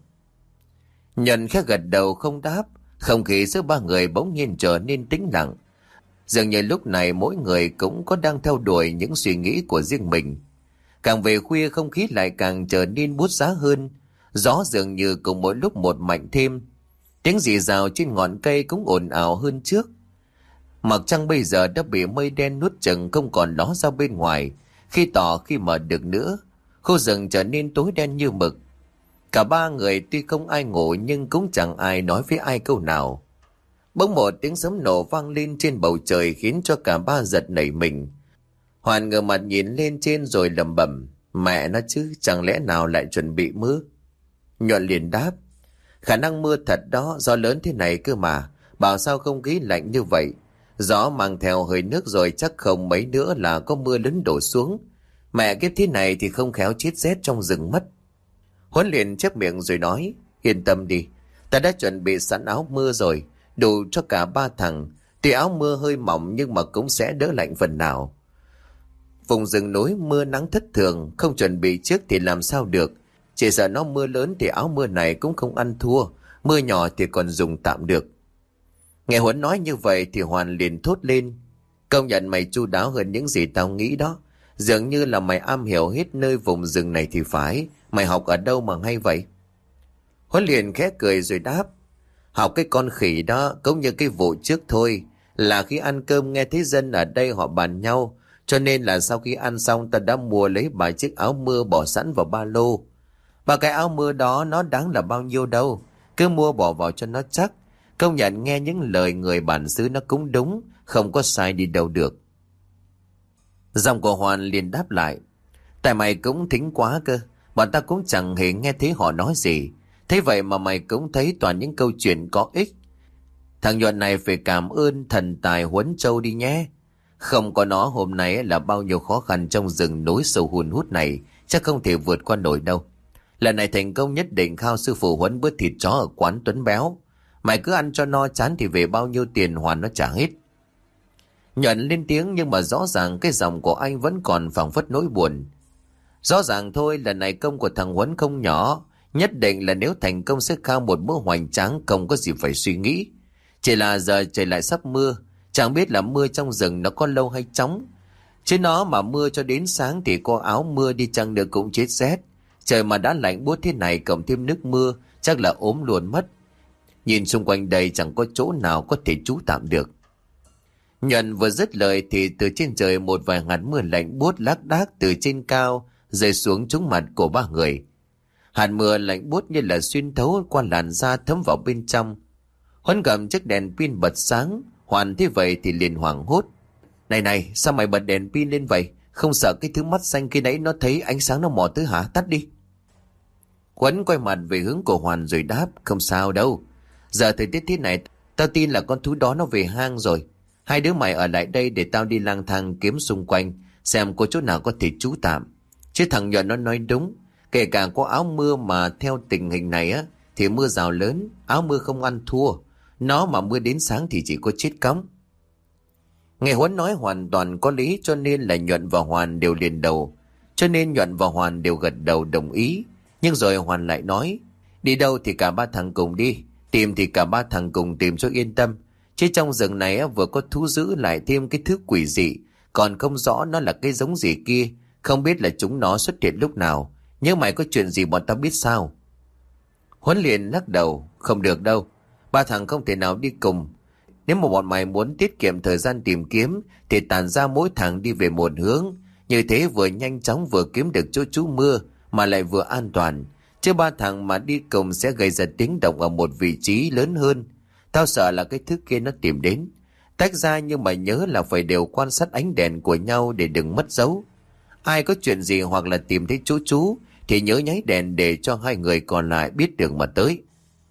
Nhận khẽ gật đầu không đáp. Không khí giữa ba người bỗng nhiên trở nên tĩnh lặng. Dường như lúc này mỗi người cũng có đang theo đuổi những suy nghĩ của riêng mình. Càng về khuya không khí lại càng trở nên buốt giá hơn. Gió dường như cũng mỗi lúc một mạnh thêm. Tiếng rì rào trên ngọn cây cũng ồn ào hơn trước. Mặt trăng bây giờ đã bị mây đen nuốt chửng, không còn ló ra bên ngoài. Khi tỏ khi mở được nữa, khu rừng trở nên tối đen như mực. Cả ba người tuy không ai ngủ nhưng cũng chẳng ai nói với ai câu nào. Bỗng một tiếng sấm nổ vang lên trên bầu trời khiến cho cả ba giật nảy mình. Hoàn ngửa mặt nhìn lên trên rồi lẩm bẩm: mẹ nó chứ, chẳng lẽ nào lại chuẩn bị mưa? Nhuận liền đáp: khả năng mưa thật đó, gió lớn thế này cơ mà, bảo sao không khí lạnh như vậy. Gió mang theo hơi nước rồi chắc không mấy nữa là có mưa lớn đổ xuống. Mẹ kiếp thế này thì không khéo chết rét trong rừng mất. Huấn liền chép miệng rồi nói: yên tâm đi, ta đã chuẩn bị sẵn áo mưa rồi, đủ cho cả ba thằng. Tuy áo mưa hơi mỏng nhưng mà cũng sẽ đỡ lạnh phần nào. Vùng rừng núi mưa nắng thất thường, không chuẩn bị trước thì làm sao được. Chỉ sợ nó mưa lớn thì áo mưa này cũng không ăn thua, mưa nhỏ thì còn dùng tạm được. Nghe Huấn nói như vậy thì Hoàn liền thốt lên: công nhận mày chu đáo hơn những gì tao nghĩ đó. Dường như là mày am hiểu hết nơi vùng rừng này thì phải. Mày học ở đâu mà hay vậy? Huấn liền khẽ cười rồi đáp: học cái con khỉ đó, cũng như cái vụ trước thôi. Là khi ăn cơm nghe thấy dân ở đây họ bàn nhau, cho nên là sau khi ăn xong ta đã mua lấy 7 chiếc áo mưa bỏ sẵn vào ba lô. Ba cái áo mưa đó nó đáng là bao nhiêu đâu, cứ mua bỏ vào cho nó chắc. Công nhận nghe những lời người bản xứ nó cũng đúng, không có sai đi đâu được. Giọng của Hoàn liền đáp lại: tại mày cũng thính quá cơ, bọn ta cũng chẳng hề nghe thấy họ nói gì. Thế vậy mà mày cũng thấy toàn những câu chuyện có ích. Thằng Nhuận này phải cảm ơn thần tài Huấn Châu đi nhé. Không có nó hôm nay là bao nhiêu khó khăn trong rừng núi sâu hun hút này chắc không thể vượt qua nổi đâu. Lần này thành công nhất định khao sư phụ Huấn bữa thịt chó ở quán Tuấn Béo. Mày cứ ăn cho no chán thì về bao nhiêu tiền Hoàn nó trả hết. Nhuận lên tiếng nhưng mà rõ ràng cái giọng của anh vẫn còn phảng phất nỗi buồn. Rõ ràng thôi, lần này công của thằng Huấn không nhỏ. Nhất định là nếu thành công sẽ khao một bữa hoành tráng, không có gì phải suy nghĩ. Chỉ là giờ trời lại sắp mưa, chẳng biết là mưa trong rừng nó có lâu hay chóng. Chứ nó mà mưa cho đến sáng thì có áo mưa đi chăng nữa cũng chết rét. Trời mà đã lạnh buốt thế này cộng thêm nước mưa chắc là ốm luôn mất. Nhìn xung quanh đây chẳng có chỗ nào có thể trú tạm được. Nhuận vừa dứt lời thì từ trên trời một vài hạt mưa lạnh buốt lác đác từ trên cao rơi xuống trúng mặt của ba người. Hạt mưa lạnh buốt như là xuyên thấu qua làn da thấm vào bên trong. Huấn cầm chiếc đèn pin bật sáng. Hoàn thế vậy thì liền hoảng hốt: này này, sao mày bật đèn pin lên vậy? Không sợ cái thứ mắt xanh khi nãy nó thấy ánh sáng nó mò tới hả? Tắt đi. Huấn quay mặt về hướng của Hoàn rồi đáp: không sao đâu. Giờ thời tiết thế này tao tin là con thú đó nó về hang rồi. Hai đứa mày ở lại đây để tao đi lang thang kiếm xung quanh xem có chỗ nào có thể trú tạm. Chứ thằng Nhuận nó nói đúng, kể cả có áo mưa mà theo tình hình này á thì mưa rào lớn, áo mưa không ăn thua. Nó mà mưa đến sáng thì chỉ có chết cóng. Nghe Huấn nói hoàn toàn có lý cho nên là Nhuận và Hoàn đều liền đầu. Cho nên Nhuận và Hoàn đều gật đầu đồng ý. Nhưng rồi Hoàn lại nói: đi đâu thì cả ba thằng cùng đi, tìm thì cả ba thằng cùng tìm cho yên tâm. Chứ trong rừng này vừa có thú dữ lại thêm cái thứ quỷ dị, còn không rõ nó là cái giống gì kia, không biết là chúng nó xuất hiện lúc nào. Nhưng mày có chuyện gì bọn tao biết sao? Huấn liền lắc đầu: không được đâu, ba thằng không thể nào đi cùng. Nếu mà bọn mày muốn tiết kiệm thời gian tìm kiếm thì tản ra mỗi thằng đi về một hướng. Như thế vừa nhanh chóng vừa kiếm được chỗ trú mưa mà lại vừa an toàn. Chứ ba thằng mà đi cùng sẽ gây ra tiếng động ở một vị trí lớn hơn. Tao sợ là cái thứ kia nó tìm đến. Tách ra nhưng mà nhớ là phải đều quan sát ánh đèn của nhau để đừng mất dấu. Ai có chuyện gì hoặc là tìm thấy chỗ trú thì nhớ nháy đèn để cho hai người còn lại biết đường mà tới.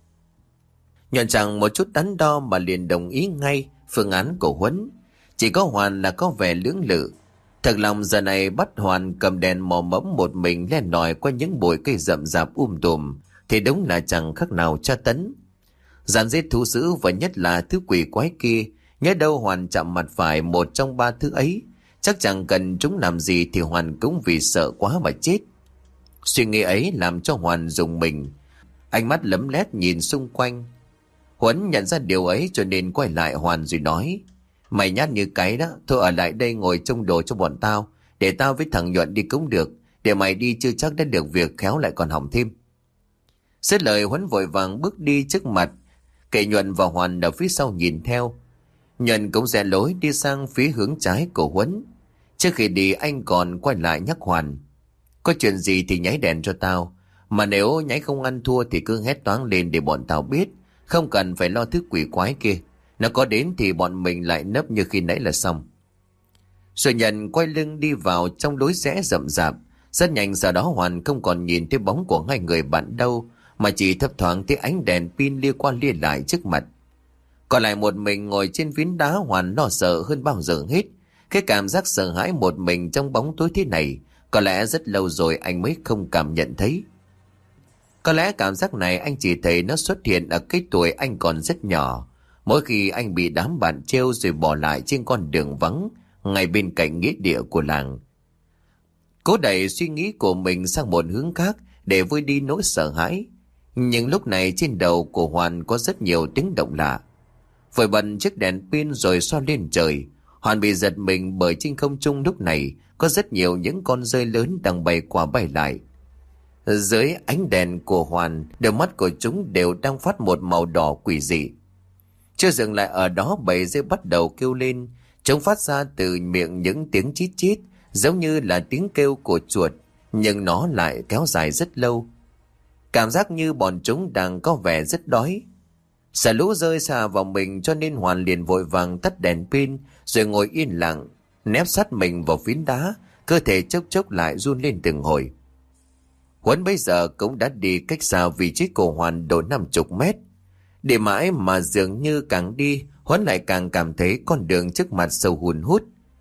Nhuận chẳng một chút đắn đo mà liền đồng ý ngay phương án của Huấn. Chỉ có Hoàn là có vẻ lưỡng lự. Thật lòng giờ này bắt Hoàn cầm đèn mò mẫm một mình len lỏi qua những bụi cây rậm rạp tùm thì đúng là chẳng khác nào tra tấn. Giàn giết thú dữ và nhất là thứ quỷ quái kia, nhớ đâu Hoàn chạm mặt phải một trong ba thứ ấy, chắc chẳng cần chúng làm gì thì Hoàn cũng vì sợ quá mà chết. Suy nghĩ ấy làm cho Hoàn rùng mình, ánh mắt lấm lét nhìn xung quanh. Huấn nhận ra điều ấy cho nên quay lại Hoàn rồi nói: Mày nhát như cái đó, thôi ở lại đây ngồi trông đồ cho bọn tao, để tao với thằng Nhuận đi cũng được, để mày đi chưa chắc đã được việc, khéo lại còn hỏng thêm. Dứt lời Huấn vội vàng bước đi trước mặt, kệ Nhuận và Hoàn ở phía sau nhìn theo. Nhuận cũng rẽ lối đi sang phía hướng trái của Huấn. Trước khi đi anh còn quay lại nhắc Hoàn: Có chuyện gì thì nháy đèn cho tao, mà nếu nháy không ăn thua thì cứ hét toáng lên để bọn tao biết, không cần phải lo thứ quỷ quái kia. Nó có đến thì bọn mình lại nấp như khi nãy là xong. Rồi Nhận quay lưng đi vào trong lối rẽ rậm rạp. Rất nhanh sau đó Hoàn không còn nhìn thấy bóng của hai người bạn đâu, mà chỉ thấp thoáng thấy ánh đèn pin lia qua lia lại trước mặt. Còn lại một mình ngồi trên phiến đá, Hoàn lo sợ hơn bao giờ hết. Cái cảm giác sợ hãi một mình trong bóng tối thế này, có lẽ rất lâu rồi anh mới không cảm nhận thấy. Có lẽ cảm giác này anh chỉ thấy nó xuất hiện ở cái tuổi anh còn rất nhỏ, mỗi khi anh bị đám bạn trêu rồi bỏ lại trên con đường vắng ngay bên cạnh nghĩa địa của làng. Cố đẩy suy nghĩ của mình sang một hướng khác để vơi đi nỗi sợ hãi. Nhưng lúc này trên đầu của Hoàn có rất nhiều tiếng động lạ. Vội bật chiếc đèn pin rồi soi lên trời. Hoàn bị giật mình bởi trên không trung lúc này có rất nhiều những con dơi lớn đang bay qua bay lại. Dưới ánh đèn của Hoàn, đôi mắt của chúng đều đang phát một màu đỏ quỷ dị. Chưa dừng lại ở đó, bầy dơi bắt đầu kêu lên. Chúng phát ra từ miệng những tiếng chít chít, giống như là tiếng kêu của chuột, nhưng nó lại kéo dài rất lâu. Cảm giác như bọn chúng đang có vẻ rất đói. Sợ lũ rơi xà vào mình cho nên Hoàn liền vội vàng tắt đèn pin, rồi ngồi yên lặng, nép sát mình vào phiến đá, cơ thể chốc chốc lại run lên từng hồi. Huấn bây giờ cũng đã đi cách xa vị trí của Hoàn độ 50 mét. Đi mãi mà dường như càng đi, Huấn lại càng cảm thấy con đường trước mặt sâu hun hút.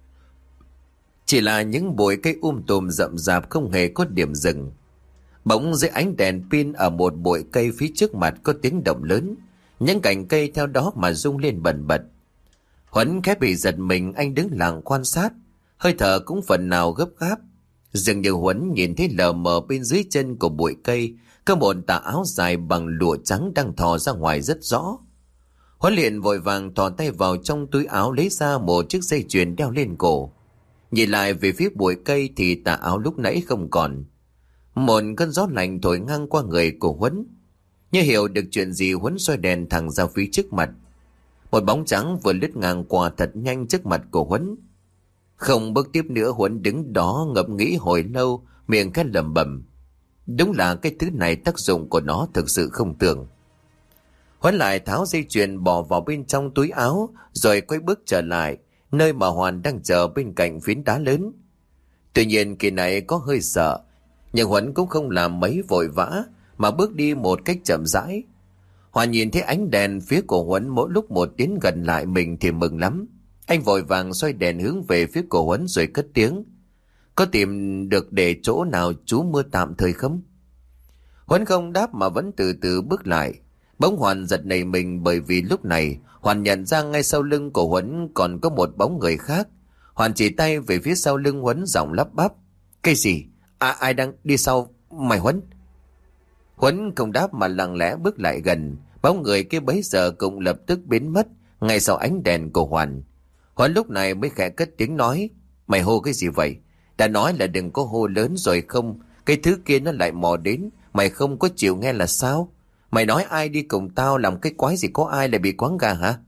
Chỉ là những bụi cây tùm rậm rạp không hề có điểm dừng. Bỗng dưới ánh đèn pin ở một bụi cây phía trước mặt có tiếng động lớn, những cành cây theo đó mà rung lên bần bật. Huấn khẽ bị giật mình, anh đứng lặng quan sát, hơi thở cũng phần nào gấp gáp. Dường như Huấn nhìn thấy lờ mờ bên dưới chân của bụi cây có một tà áo dài bằng lụa trắng đang thò ra ngoài rất rõ. Huấn liền vội vàng thò tay vào trong túi áo lấy ra một chiếc dây chuyền đeo lên cổ. Nhìn lại về phía bụi cây thì tà áo lúc nãy không còn. Một cơn gió lạnh thổi ngang qua người của Huấn. Như hiểu được chuyện gì, Huấn xoay đèn thẳng ra phía trước mặt. Một bóng trắng vừa lướt ngang qua thật nhanh trước mặt của Huấn. Không bước tiếp nữa, Huấn đứng đó ngẫm nghĩ hồi lâu, miệng khẽ lẩm bẩm. Đúng là cái thứ này tác dụng của nó thực sự không tưởng. Huấn lại tháo dây chuyền bỏ vào bên trong túi áo, rồi quay bước trở lại nơi mà Hoàn đang chờ bên cạnh phiến đá lớn. Tuy nhiên kỳ này có hơi sợ, nhưng Huấn cũng không làm mấy vội vã mà bước đi một cách chậm rãi. Hoàn nhìn thấy ánh đèn phía của Huấn mỗi lúc một tiến gần lại mình thì mừng lắm. Anh vội vàng xoay đèn hướng về phía của Huấn rồi cất tiếng. Có tìm được để chỗ nào trú mưa tạm thời không? Huấn không đáp mà vẫn từ từ bước lại. Bỗng Hoàn giật nảy mình bởi vì lúc này Hoàn nhận ra ngay sau lưng của Huấn còn có một bóng người khác. Hoàn chỉ tay về phía sau lưng Huấn, giọng lắp bắp. Cái gì? Ai đang đi sau mày Huấn? Huấn không đáp mà lặng lẽ bước lại gần. Bóng người kia bấy giờ cũng lập tức biến mất ngay sau ánh đèn của Hoàn. Huấn lúc này mới khẽ cất tiếng nói. Mày hô cái gì vậy? Đã nói là đừng có hô lớn rồi không? Cái thứ kia nó lại mò đến. Mày không có chịu nghe là sao? Mày nói ai đi cùng tao làm cái quái gì, có ai lại bị quáng gà hả?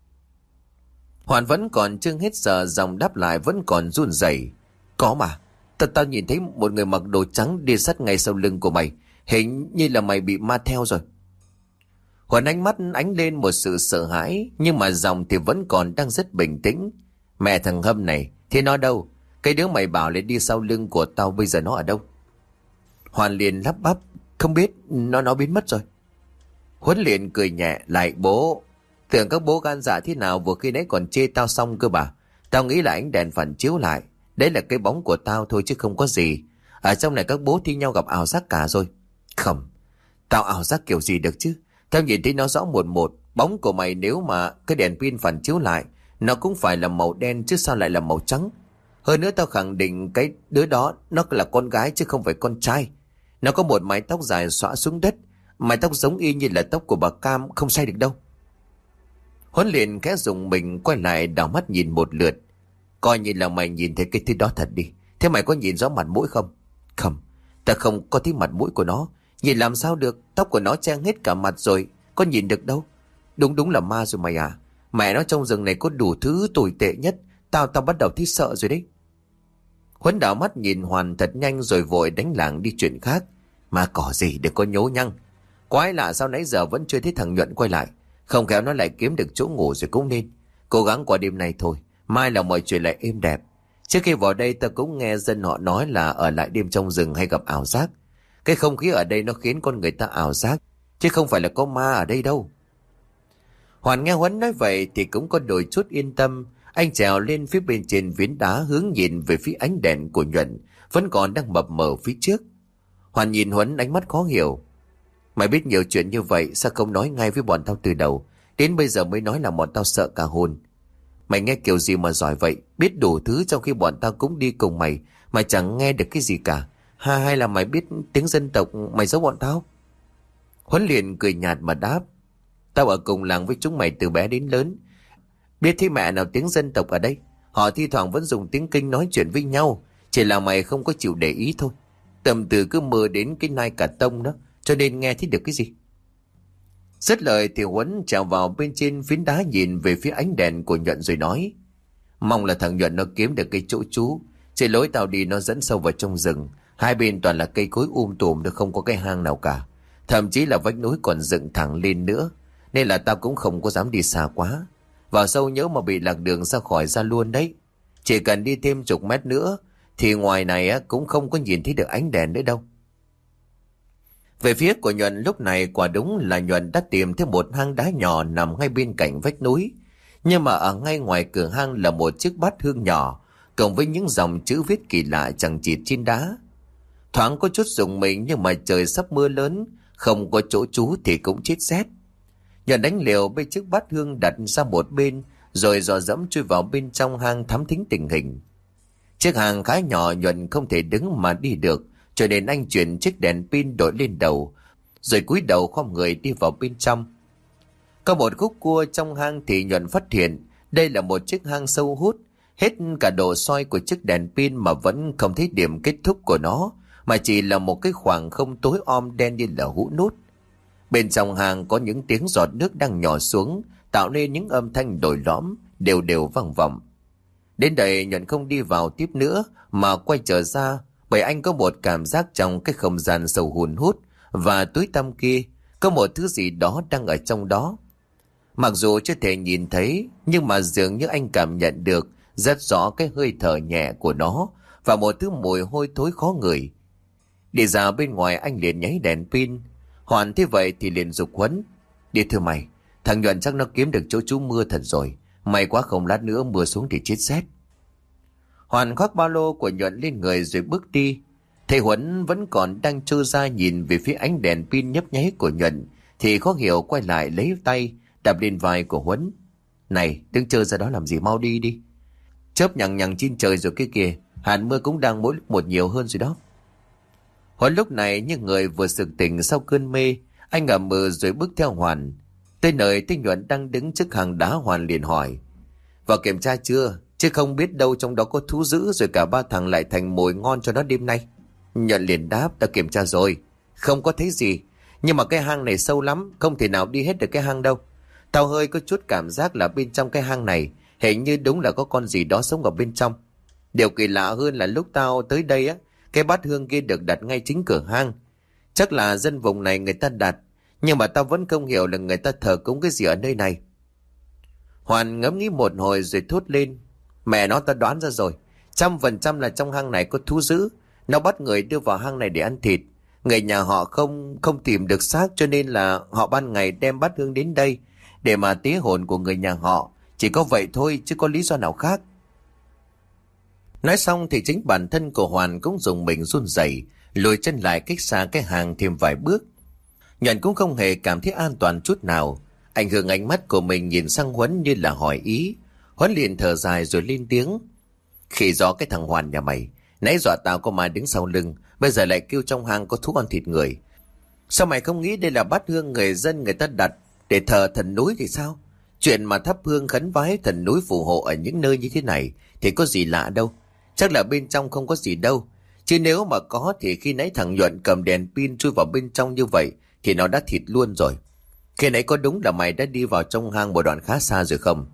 Hoàn vẫn còn chưa hết sợ, dòng đáp lại vẫn còn run rẩy. Có mà, tao nhìn thấy một người mặc đồ trắng đi sát ngay sau lưng của mày. Hình như là mày bị ma theo rồi. Hoàn ánh mắt ánh lên một sự sợ hãi, nhưng mà dòng thì vẫn còn đang rất bình tĩnh. Mẹ thằng Hâm này, thế nó đâu? Cái đứa mày bảo lại đi sau lưng của tao bây giờ nó ở đâu? Hoàn liền lắp bắp. Không biết, nó biến mất rồi. Huấn liền cười nhẹ. Lại bố, tưởng các bố gan dạ thế nào vừa khi nãy còn chê tao xong cơ bà. Tao nghĩ là ánh đèn phản chiếu lại. Đấy là cái bóng của tao thôi chứ không có gì. Ở trong này các bố thi nhau gặp ảo giác cả rồi. Không, tao ảo giác kiểu gì được chứ. Tao nhìn thấy nó rõ một một. Bóng của mày nếu mà cái đèn pin phản chiếu lại, nó cũng phải là màu đen chứ sao lại là màu trắng. Hơn nữa tao khẳng định cái đứa đó nó là con gái chứ không phải con trai. Nó có một mái tóc dài xõa xuống đất. Mái tóc giống y như là tóc của bà Cam, không sai được đâu. Huấn liền khẽ dùng mình quay lại đảo mắt nhìn một lượt. Coi như là mày nhìn thấy cái thứ đó thật đi. Thế mày có nhìn rõ mặt mũi không? Không, ta không có thấy mặt mũi của nó. Nhìn làm sao được, tóc của nó che hết cả mặt rồi, có nhìn được đâu. Đúng là ma rồi mày à. Mẹ nó trong rừng này có đủ thứ tồi tệ nhất. Tao bắt đầu thấy sợ rồi đấy. Huấn đảo mắt nhìn Hoàn thật nhanh rồi vội đánh lảng đi chuyện khác. Mà cỏ gì để có nhố nhăng. Quái lạ sao nãy giờ vẫn chưa thấy thằng Nhuận quay lại. Không khéo nó lại kiếm được chỗ ngủ rồi cũng nên. Cố gắng qua đêm nay thôi, mai là mọi chuyện lại êm đẹp. Trước khi vào đây ta cũng nghe dân họ nói là ở lại đêm trong rừng hay gặp ảo giác. Cái không khí ở đây nó khiến con người ta ảo giác, chứ không phải là có ma ở đây đâu. Hoàn nghe Huấn nói vậy thì cũng có đôi chút yên tâm. Anh trèo lên phía bên trên phiến đá hướng nhìn về phía ánh đèn của Nhuận vẫn còn đang mập mờ phía trước. Hoàn nhìn Huấn ánh mắt khó hiểu. Mày biết nhiều chuyện như vậy sao không nói ngay với bọn tao từ đầu, đến bây giờ mới nói là bọn tao sợ cả hồn. Mày nghe kiểu gì mà giỏi vậy, biết đủ thứ trong khi bọn tao cũng đi cùng mày mà chẳng nghe được cái gì cả. Hay là mày biết tiếng dân tộc mày giấu bọn tao? Huấn liền cười nhạt mà đáp. Tao ở cùng làng với chúng mày từ bé đến lớn. Biết thế mẹ nào tiếng dân tộc ở đây. Họ thi thoảng vẫn dùng tiếng Kinh nói chuyện với nhau. Chỉ là mày không có chịu để ý thôi. Tầm từ cứ mơ đến cái nai cả tông đó, cho nên nghe thấy được cái gì. Dứt lời thì Huấn trèo vào bên trên phiến đá nhìn về phía ánh đèn của Nhuận rồi nói. Mong là thằng Nhuận nó kiếm được cái chỗ trú. Trên lối tao đi nó dẫn sâu vào trong rừng. Hai bên toàn là cây cối tùm, nó không có cái hang nào cả. Thậm chí là vách núi còn dựng thẳng lên nữa. Nên là tao cũng không có dám đi xa quá. Vào sâu nhớ mà bị lạc đường ra luôn đấy. Chỉ cần đi thêm chục mét nữa thì ngoài này cũng không có nhìn thấy được ánh đèn nữa đâu. Về phía của Nhuận lúc này quả đúng là Nhuận đã tìm thấy một hang đá nhỏ nằm ngay bên cạnh vách núi. Nhưng mà ở ngay ngoài cửa hang là một chiếc bát hương nhỏ cộng với những dòng chữ viết kỳ lạ chằng chịt trên đá. Thoáng có chút rùng mình nhưng mà trời sắp mưa lớn, không có chỗ trú thì cũng chết rét. Nhuận đánh liều bê chiếc bát hương đặt ra một bên rồi dò dẫm chui vào bên trong hang thám thính tình hình. Chiếc hang khá nhỏ, Nhuận không thể đứng mà đi được, cho nên anh chuyển chiếc đèn pin đội lên đầu rồi cúi đầu khom người đi vào bên trong. Có một khúc cua trong hang thì Nhuận phát hiện đây là một chiếc hang sâu hút. Hết cả độ soi của chiếc đèn pin mà vẫn không thấy điểm kết thúc của nó, mà chỉ là một cái khoảng không tối om đen như là hũ nút. Bên trong hang có những tiếng giọt nước đang nhỏ xuống, tạo nên những âm thanh đồi lõm đều đều vang vọng. Đến đây Nhuận không đi vào tiếp nữa mà quay trở ra, bởi anh có một cảm giác trong cái không gian sâu hun hút và tối tăm kia có một thứ gì đó đang ở trong đó. Mặc dù chưa thể nhìn thấy, nhưng mà dường như anh cảm nhận được rất rõ cái hơi thở nhẹ của nó và một thứ mùi hôi thối khó ngửi. Đi ra bên ngoài anh liền nháy đèn pin. Hoàn thế vậy thì liền giục Huấn. Đi thưa mày, thằng Nhuận chắc nó kiếm được chỗ trú mưa thật rồi. May quá không lát nữa mưa xuống thì chết rét. Hoàn khoác ba lô của Nhuận lên người rồi bước đi. Thầy Huấn vẫn còn đang trơ ra nhìn về phía ánh đèn pin nhấp nháy của Nhuận thì khó hiểu quay lại lấy tay đạp lên vai của Huấn. Này, đứng trơ ra đó làm gì, mau đi đi. Chớp nhằng nhằng trên trời rồi kia kìa, hạt mưa cũng đang mỗi lúc một nhiều hơn rồi đó. Huấn lúc này như người vừa sực tỉnh sau cơn mê, anh ngậm mừ rồi bước theo Hoàn. Tới nơi thấy Nhuận đang đứng trước hàng đá, Hoàn liền hỏi. Vào kiểm tra chưa? Chứ không biết đâu trong đó có thú dữ rồi cả ba thằng lại thành mồi ngon cho nó đêm nay. Nhuận liền đáp, ta kiểm tra rồi, không có thấy gì. Nhưng mà cái hang này sâu lắm, không thể nào đi hết được cái hang đâu. Tao hơi có chút cảm giác là bên trong cái hang này hình như đúng là có con gì đó sống ở bên trong. Điều kỳ lạ hơn là lúc tao tới đây á, cái bát hương kia được đặt ngay chính cửa hang. Chắc là dân vùng này người ta đặt, nhưng mà tao vẫn không hiểu là người ta thờ cúng cái gì ở nơi này. Hoàn ngẫm nghĩ một hồi rồi thốt lên. Mẹ nó, ta đoán ra rồi, 100% là trong hang này có thú dữ. Nó bắt người đưa vào hang này để ăn thịt. Người nhà họ không tìm được xác, cho nên là họ ban ngày đem bát hương đến đây để mà tế hồn của người nhà họ. Chỉ có vậy thôi chứ có lý do nào khác. Nói xong thì chính bản thân của Hoàn cũng dùng mình run rẩy, lùi chân lại cách xa cái hàng thêm vài bước. Nhuận cũng không hề cảm thấy an toàn chút nào. Anh hướng ánh mắt của mình nhìn sang Huấn như là hỏi ý. Huấn liền thở dài rồi lên tiếng. Khi do cái thằng Hoàn nhà mày, nãy dọa tao có ma đứng sau lưng, bây giờ lại kêu trong hang có thú ăn thịt người. Sao mày không nghĩ đây là bát hương người dân người ta đặt để thờ thần núi thì sao? Chuyện mà thắp hương khấn vái thần núi phù hộ ở những nơi như thế này thì có gì lạ đâu. Chắc là bên trong không có gì đâu. Chứ nếu mà có thì khi nãy thằng Nhuận cầm đèn pin chui vào bên trong như vậy thì nó đã thịt luôn rồi. Khi nãy có đúng là mày đã đi vào trong hang một đoạn khá xa rồi không?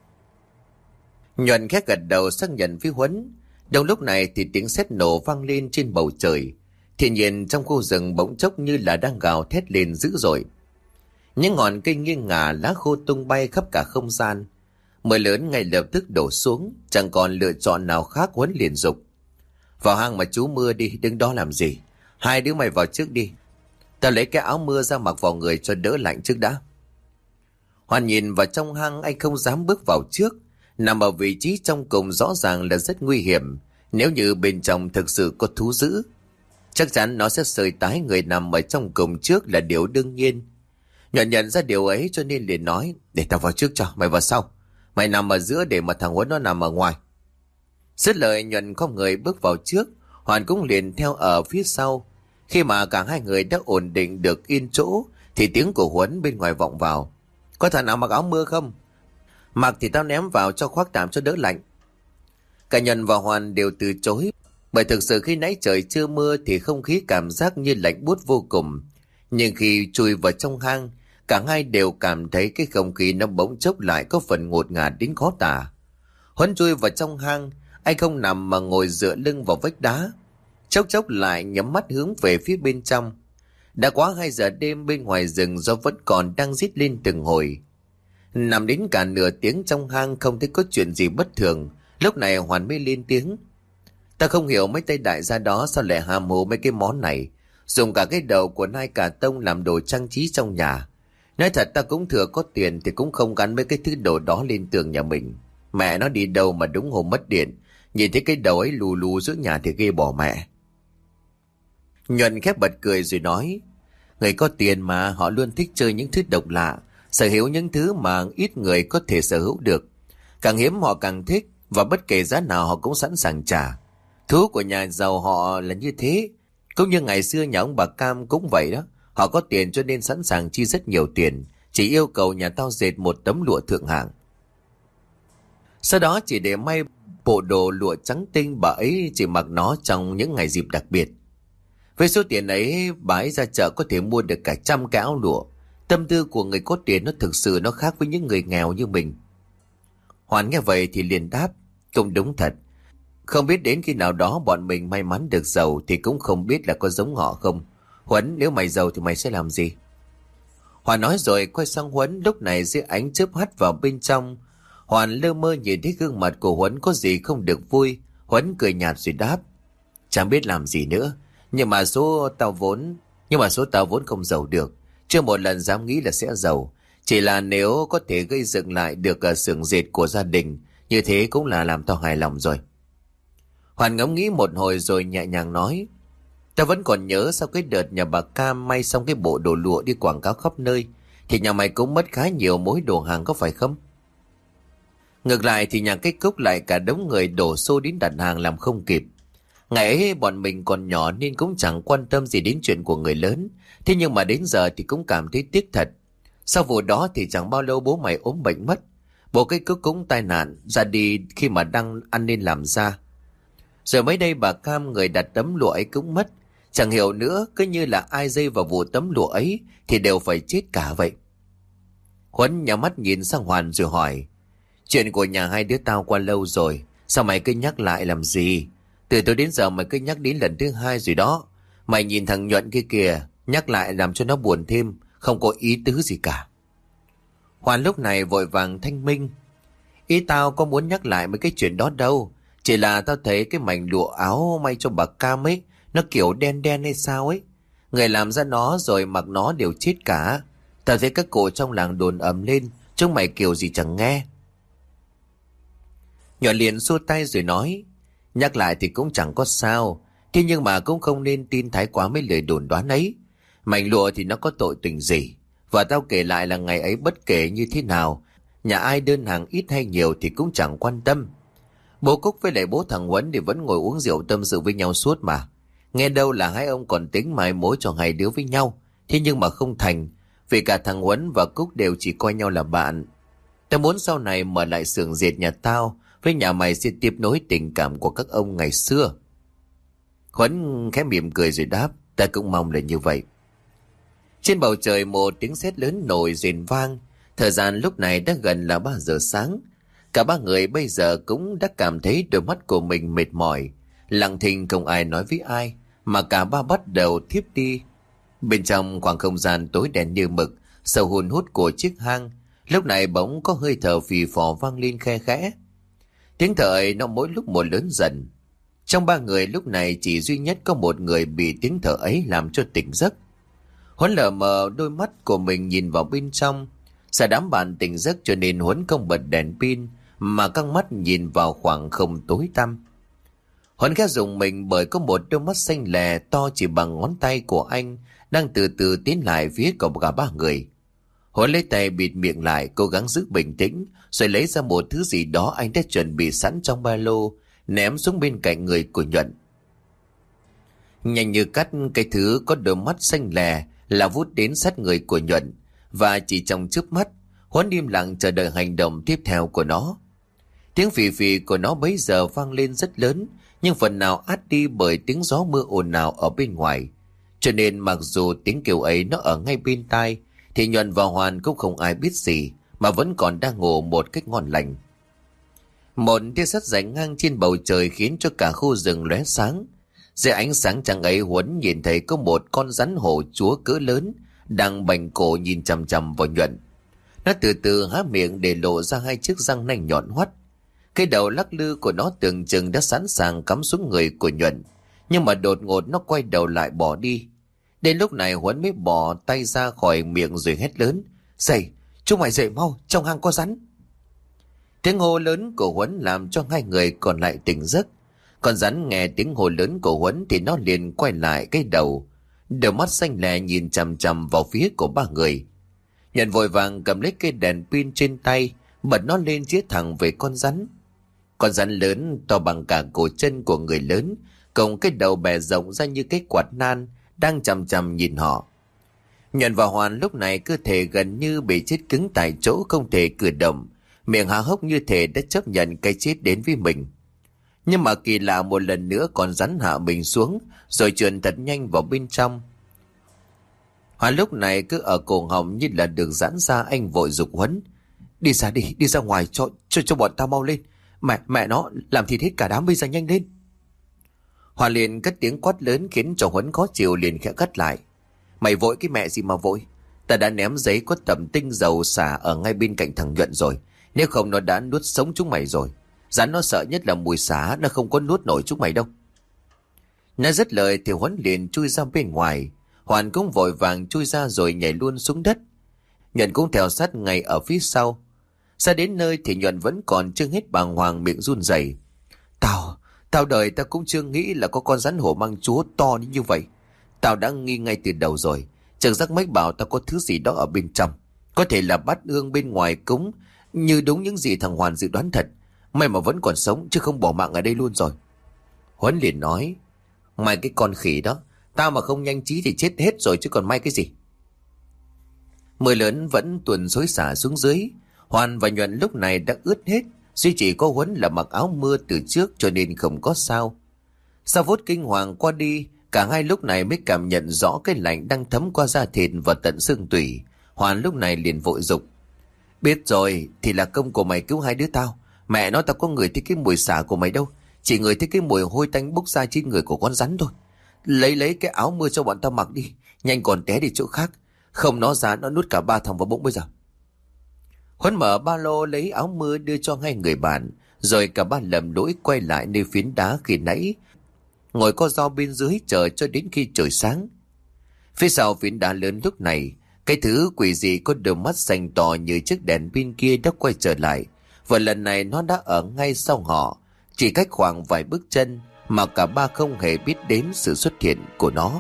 Nhuận khẽ gật đầu xác nhận với Huấn. Đồng lúc này thì tiếng sét nổ vang lên trên bầu trời. Thiên nhiên trong khu rừng bỗng chốc như là đang gào thét lên dữ dội. Những ngọn cây nghiêng ngả, lá khô tung bay khắp cả không gian. Mưa lớn ngay lập tức đổ xuống, chẳng còn lựa chọn nào khác. Huấn liền dục. Vào hang mà trú mưa đi, đứng đó làm gì? Hai đứa mày vào trước đi. Tao lấy cái áo mưa ra mặc vào người cho đỡ lạnh trước đã. Hoàn nhìn vào trong hang, anh không dám bước vào trước. Nằm ở vị trí trong cùng rõ ràng là rất nguy hiểm. Nếu như bên trong thực sự có thú dữ, chắc chắn nó sẽ sơi tái người nằm ở trong cùng trước là điều đương nhiên. Nhận ra điều ấy cho nên liền nói, để tao vào trước cho, mày vào sau. Mày nằm ở giữa để mà thằng Huấn nó nằm ở ngoài. Dứt lời Nhuận không người bước vào trước, Hoàn cũng liền theo ở phía sau. Khi mà cả hai người đã ổn định được yên chỗ thì tiếng của Huấn bên ngoài vọng vào. Có thằng nào mặc áo mưa không? Mặc thì tao ném vào cho khoác tạm cho đỡ lạnh. Cả Nhuận và Hoàn đều từ chối, bởi thực sự khi nãy trời chưa mưa thì không khí cảm giác như lạnh buốt vô cùng. Nhưng khi chui vào trong hang, cả hai đều cảm thấy cái không khí nó bỗng chốc lại có phần ngột ngạt đến khó tả. Huấn chui vào trong hang, anh không nằm mà ngồi dựa lưng vào vách đá. Chốc chốc lại nhắm mắt hướng về phía bên trong. Đã quá 2 giờ đêm, bên ngoài rừng gió vẫn còn đang rít lên từng hồi. Nằm đến cả nửa tiếng trong hang không thấy có chuyện gì bất thường. Lúc này Hoàn mới lên tiếng. Ta không hiểu mấy tay đại gia đó sao lại ham hố mấy cái món này, dùng cả cái đầu của nai cà tông làm đồ trang trí trong nhà. Nói thật ta cũng thừa có tiền thì cũng không gắn mấy cái thứ đồ đó lên tường nhà mình. Mẹ nó đi đâu mà đúng hôm mất điện, nhìn thấy cái đầu ấy lù lù giữa nhà thì ghê bỏ mẹ. Nhuận khép bật cười rồi nói, người có tiền mà họ luôn thích chơi những thứ độc lạ, sở hữu những thứ mà ít người có thể sở hữu được. Càng hiếm họ càng thích, và bất kể giá nào họ cũng sẵn sàng trả. Thú của nhà giàu họ là như thế. Cũng như ngày xưa nhà ông bà Cam cũng vậy đó. Họ có tiền cho nên sẵn sàng chi rất nhiều tiền, chỉ yêu cầu nhà tao dệt một tấm lụa thượng hạng. Sau đó chỉ để may bộ đồ lụa trắng tinh, bà ấy chỉ mặc nó trong những ngày dịp đặc biệt. Với số tiền ấy, bà ấy ra chợ có thể mua được cả 100 cái áo lụa. Tâm tư của người có tiền nó thực sự nó khác với những người nghèo như mình. Hoàn nghe vậy thì liền đáp, cũng đúng thật. Không biết đến khi nào đó bọn mình may mắn được giàu thì cũng không biết là có giống họ không. Huấn, nếu mày giàu thì mày sẽ làm gì? Hoàn nói rồi quay sang Huấn, lúc này dưới ánh chớp hắt vào bên trong. Hoàn lơ mơ nhìn thấy gương mặt của Huấn có gì không được vui. Huấn cười nhạt rồi đáp, chẳng biết làm gì nữa. Nhưng mà số tao vốn không giàu được. Chưa một lần dám nghĩ là sẽ giàu. Chỉ là nếu có thể gây dựng lại được xưởng dệt của gia đình, như thế cũng là làm tao hài lòng rồi. Hoàn ngẫm nghĩ một hồi rồi nhẹ nhàng nói, tao vẫn còn nhớ sau cái đợt nhà bà Cam may xong cái bộ đồ lụa đi quảng cáo khắp nơi, thì nhà mày cũng mất khá nhiều mối đồ hàng có phải không? Ngược lại thì nhà cái Cúc lại cả đống người đổ xô đến đặt hàng làm không kịp. Ngày ấy bọn mình còn nhỏ nên cũng chẳng quan tâm gì đến chuyện của người lớn. Thế nhưng mà đến giờ thì cũng cảm thấy tiếc thật. Sau vụ đó thì chẳng bao lâu bố mày ốm bệnh mất. Bố cái Cúc cũng tai nạn ra đi khi mà đang ăn nên làm ra. Rồi mới đây bà Cam người đặt tấm lụa ấy cũng mất. Chẳng hiểu nữa, cứ như là ai dây vào vụ tấm lụa ấy thì đều phải chết cả vậy. Huấn nhắm mắt nhìn sang Hoàn rồi hỏi, chuyện của nhà hai đứa tao qua lâu rồi, sao mày cứ nhắc lại làm gì? Từ tối đến giờ mày cứ nhắc đến lần thứ 2 rồi đó. Mày nhìn thằng Nhuận kia kìa, nhắc lại làm cho nó buồn thêm, không có ý tứ gì cả. Hoàn lúc này vội vàng thanh minh, ý tao có muốn nhắc lại mấy cái chuyện đó đâu. Chỉ là tao thấy cái mảnh lụa áo may cho bà Cam ấy, nó kiểu đen đen hay sao ấy. Người làm ra nó rồi mặc nó đều chết cả. Tao thấy các cụ trong làng đồn ầm lên, chúng mày kiểu gì chẳng nghe. Nhuận liền xua tay rồi nói, Nhắc lại thì cũng chẳng có sao. Thế nhưng mà cũng không nên tin thái quá mấy lời đồn đoán ấy. Mảnh lụa thì nó có tội tình gì? Và tao kể lại là ngày ấy bất kể như thế nào, nhà ai đơn hàng ít hay nhiều thì cũng chẳng quan tâm. Bố Cúc với lại bố thằng Huấn thì vẫn ngồi uống rượu tâm sự với nhau suốt mà. Nghe đâu là hai ông còn tính mai mối cho hai đứa với nhau. Thế nhưng mà không thành, vì cả thằng Huấn và Cúc đều chỉ coi nhau là bạn. Tao muốn sau này mở lại xưởng dệt nhà tao, với nhà mày sẽ tiếp nối tình cảm của các ông ngày xưa. Huấn khẽ mỉm cười rồi đáp, ta cũng mong là như vậy. Trên bầu trời một tiếng sét lớn nổi rền vang. Thời gian lúc này đã gần là 3 giờ sáng. Cả ba người bây giờ cũng đã cảm thấy đôi mắt của mình mệt mỏi. Lặng thinh không ai nói với ai, mà cả ba bắt đầu thiếp đi. Bên trong khoảng không gian tối đen như mực, sâu hun hút của chiếc hang, lúc này bỗng có hơi thở phì phò vang lên khe khẽ. Tiếng thở ấy nó mỗi lúc một lớn dần. Trong ba người lúc này chỉ duy nhất có một người bị tiếng thở ấy làm cho tỉnh giấc. Huấn lờ mờ đôi mắt của mình nhìn vào bên trong. Sợ đám bạn tỉnh giấc cho nên Huấn không bật đèn pin, mà căng mắt nhìn vào khoảng không tối tăm. Huấn khẽ rùng mình bởi có một đôi mắt xanh lè to chỉ bằng ngón tay của anh đang từ từ tiến lại phía của cả ba người. Huấn lấy tay bịt miệng lại, cố gắng giữ bình tĩnh, rồi lấy ra một thứ gì đó anh đã chuẩn bị sẵn trong ba lô, ném xuống bên cạnh người của Nhuận. Nhanh như cắt, cái thứ có đôi mắt xanh lè là vút đến sát người của Nhuận, và chỉ trong chớp mắt, Huấn im lặng chờ đợi hành động tiếp theo của nó. Tiếng phì phì của nó bấy giờ vang lên rất lớn, nhưng phần nào át đi bởi tiếng gió mưa ồn ào ở bên ngoài. Cho nên mặc dù tiếng kêu ấy nó ở ngay bên tai, thì Nhuận và Hoàn cũng không ai biết gì, mà vẫn còn đang ngủ một cách ngon lành. Một tia sét rải ngang trên bầu trời khiến cho cả khu rừng lóe sáng. Dưới ánh sáng trắng ấy, Huấn nhìn thấy có một con rắn hổ chúa cỡ lớn đang bành cổ nhìn chằm chằm vào Nhuận. Nó từ từ há miệng để lộ ra hai chiếc răng nanh nhọn hoắt. Cái đầu lắc lư của nó tưởng chừng đã sẵn sàng cắm xuống người của Nhuận, nhưng mà đột ngột nó quay đầu lại bỏ đi. Đến lúc này Huấn mới bỏ tay ra khỏi miệng rồi hét lớn, dậy, chúng mày dậy mau, trong hang có rắn. Tiếng hô lớn của Huấn làm cho hai người còn lại tỉnh giấc. Con rắn nghe tiếng hô lớn của Huấn thì nó liền quay lại cái đầu, đôi mắt xanh lè nhìn chằm chằm vào phía của ba người. Nhuận vội vàng cầm lấy cây đèn pin trên tay, bật nó lên chĩa thẳng về con rắn. Con rắn lớn to bằng cả cổ chân của người lớn, cùng cái đầu bè rộng ra như cái quạt nan, đang chằm chằm nhìn họ. Nhuận và Hoàn lúc này cơ thể gần như bị chết cứng tại chỗ, không thể cử động, miệng há hốc như thể đã chấp nhận cái chết đến với mình. Nhưng mà kỳ lạ, một lần nữa con rắn hạ mình xuống, rồi trườn thật nhanh vào bên trong. Hoàn lúc này cứ ở cổ họng như là được giãn ra, anh vội giục Huấn, đi ra đi, đi ra ngoài cho bọn tao mau lên. Mẹ nó, làm thịt hết cả đám bây giờ, nhanh lên. Hòa liền cất tiếng quát lớn khiến cho Huấn khó chịu, liền khẽ cắt lại, mày vội cái mẹ gì mà vội, ta đã ném giấy có tẩm tinh dầu xả ở ngay bên cạnh thằng Nhuận rồi, nếu không nó đã nuốt sống chúng mày rồi. Rắn nó sợ nhất là mùi xả, nó không có nuốt nổi chúng mày đâu. Nói dứt lời thì Huấn liền chui ra bên ngoài. Hoàn cũng vội vàng chui ra rồi nhảy luôn xuống đất. Nhuận cũng theo sát ngay ở phía sau. Ra đến nơi thì Nhuận vẫn còn chưa hết bàng hoàng, miệng run rẩy. Tao đời tao cũng chưa nghĩ là có con rắn hổ mang chúa to như vậy. Tao đã nghi ngay từ đầu rồi. Chẳng giác mấy bảo tao có thứ gì đó ở bên trong. Có thể là bát ương bên ngoài cúng, như đúng những gì thằng Hoàn dự đoán thật. May mà vẫn còn sống chứ không bỏ mạng ở đây luôn rồi. Huấn liền nói, may cái con khỉ đó, tao mà không nhanh trí thì chết hết rồi chứ còn may cái gì. Mưa lớn vẫn tuôn xối xả xuống dưới. Hoàn và Nhuận lúc này đã ướt hết, duy chỉ có Huấn là mặc áo mưa từ trước cho nên không có sao. Sau phút kinh hoàng qua đi, cả hai lúc này mới cảm nhận rõ cái lạnh đang thấm qua da thịt và tận xương tủy. Hoàn lúc này liền vội giục, biết rồi, thì là công của mày cứu hai đứa tao. Mẹ nó, tao có người thấy cái mùi xả của mày đâu, chỉ người thấy cái mùi hôi tanh bốc ra trên người của con rắn thôi. Lấy cái áo mưa cho bọn tao mặc đi, nhanh còn té đi chỗ khác, không nó ra nó nuốt cả ba thằng vào bụng bây giờ. Huấn mở ba lô lấy áo mưa đưa cho hai người bạn, rồi cả ba lầm lũi quay lại nơi phiến đá khi nãy, ngồi co ro bên dưới chờ cho đến khi trời sáng. Phía sau phiến đá lớn lúc này, cái thứ quỷ dị có đôi mắt xanh to như chiếc đèn pin kia đã quay trở lại, và lần này nó đã ở ngay sau họ, chỉ cách khoảng vài bước chân mà cả ba không hề biết đến sự xuất hiện của nó.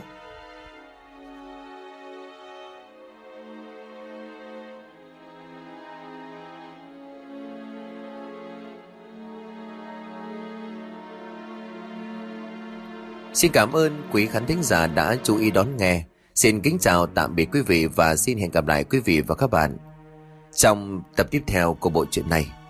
Xin cảm ơn quý khán thính giả đã chú ý đón nghe. Xin kính chào tạm biệt quý vị và xin hẹn gặp lại quý vị và các bạn trong tập tiếp theo của bộ truyện này.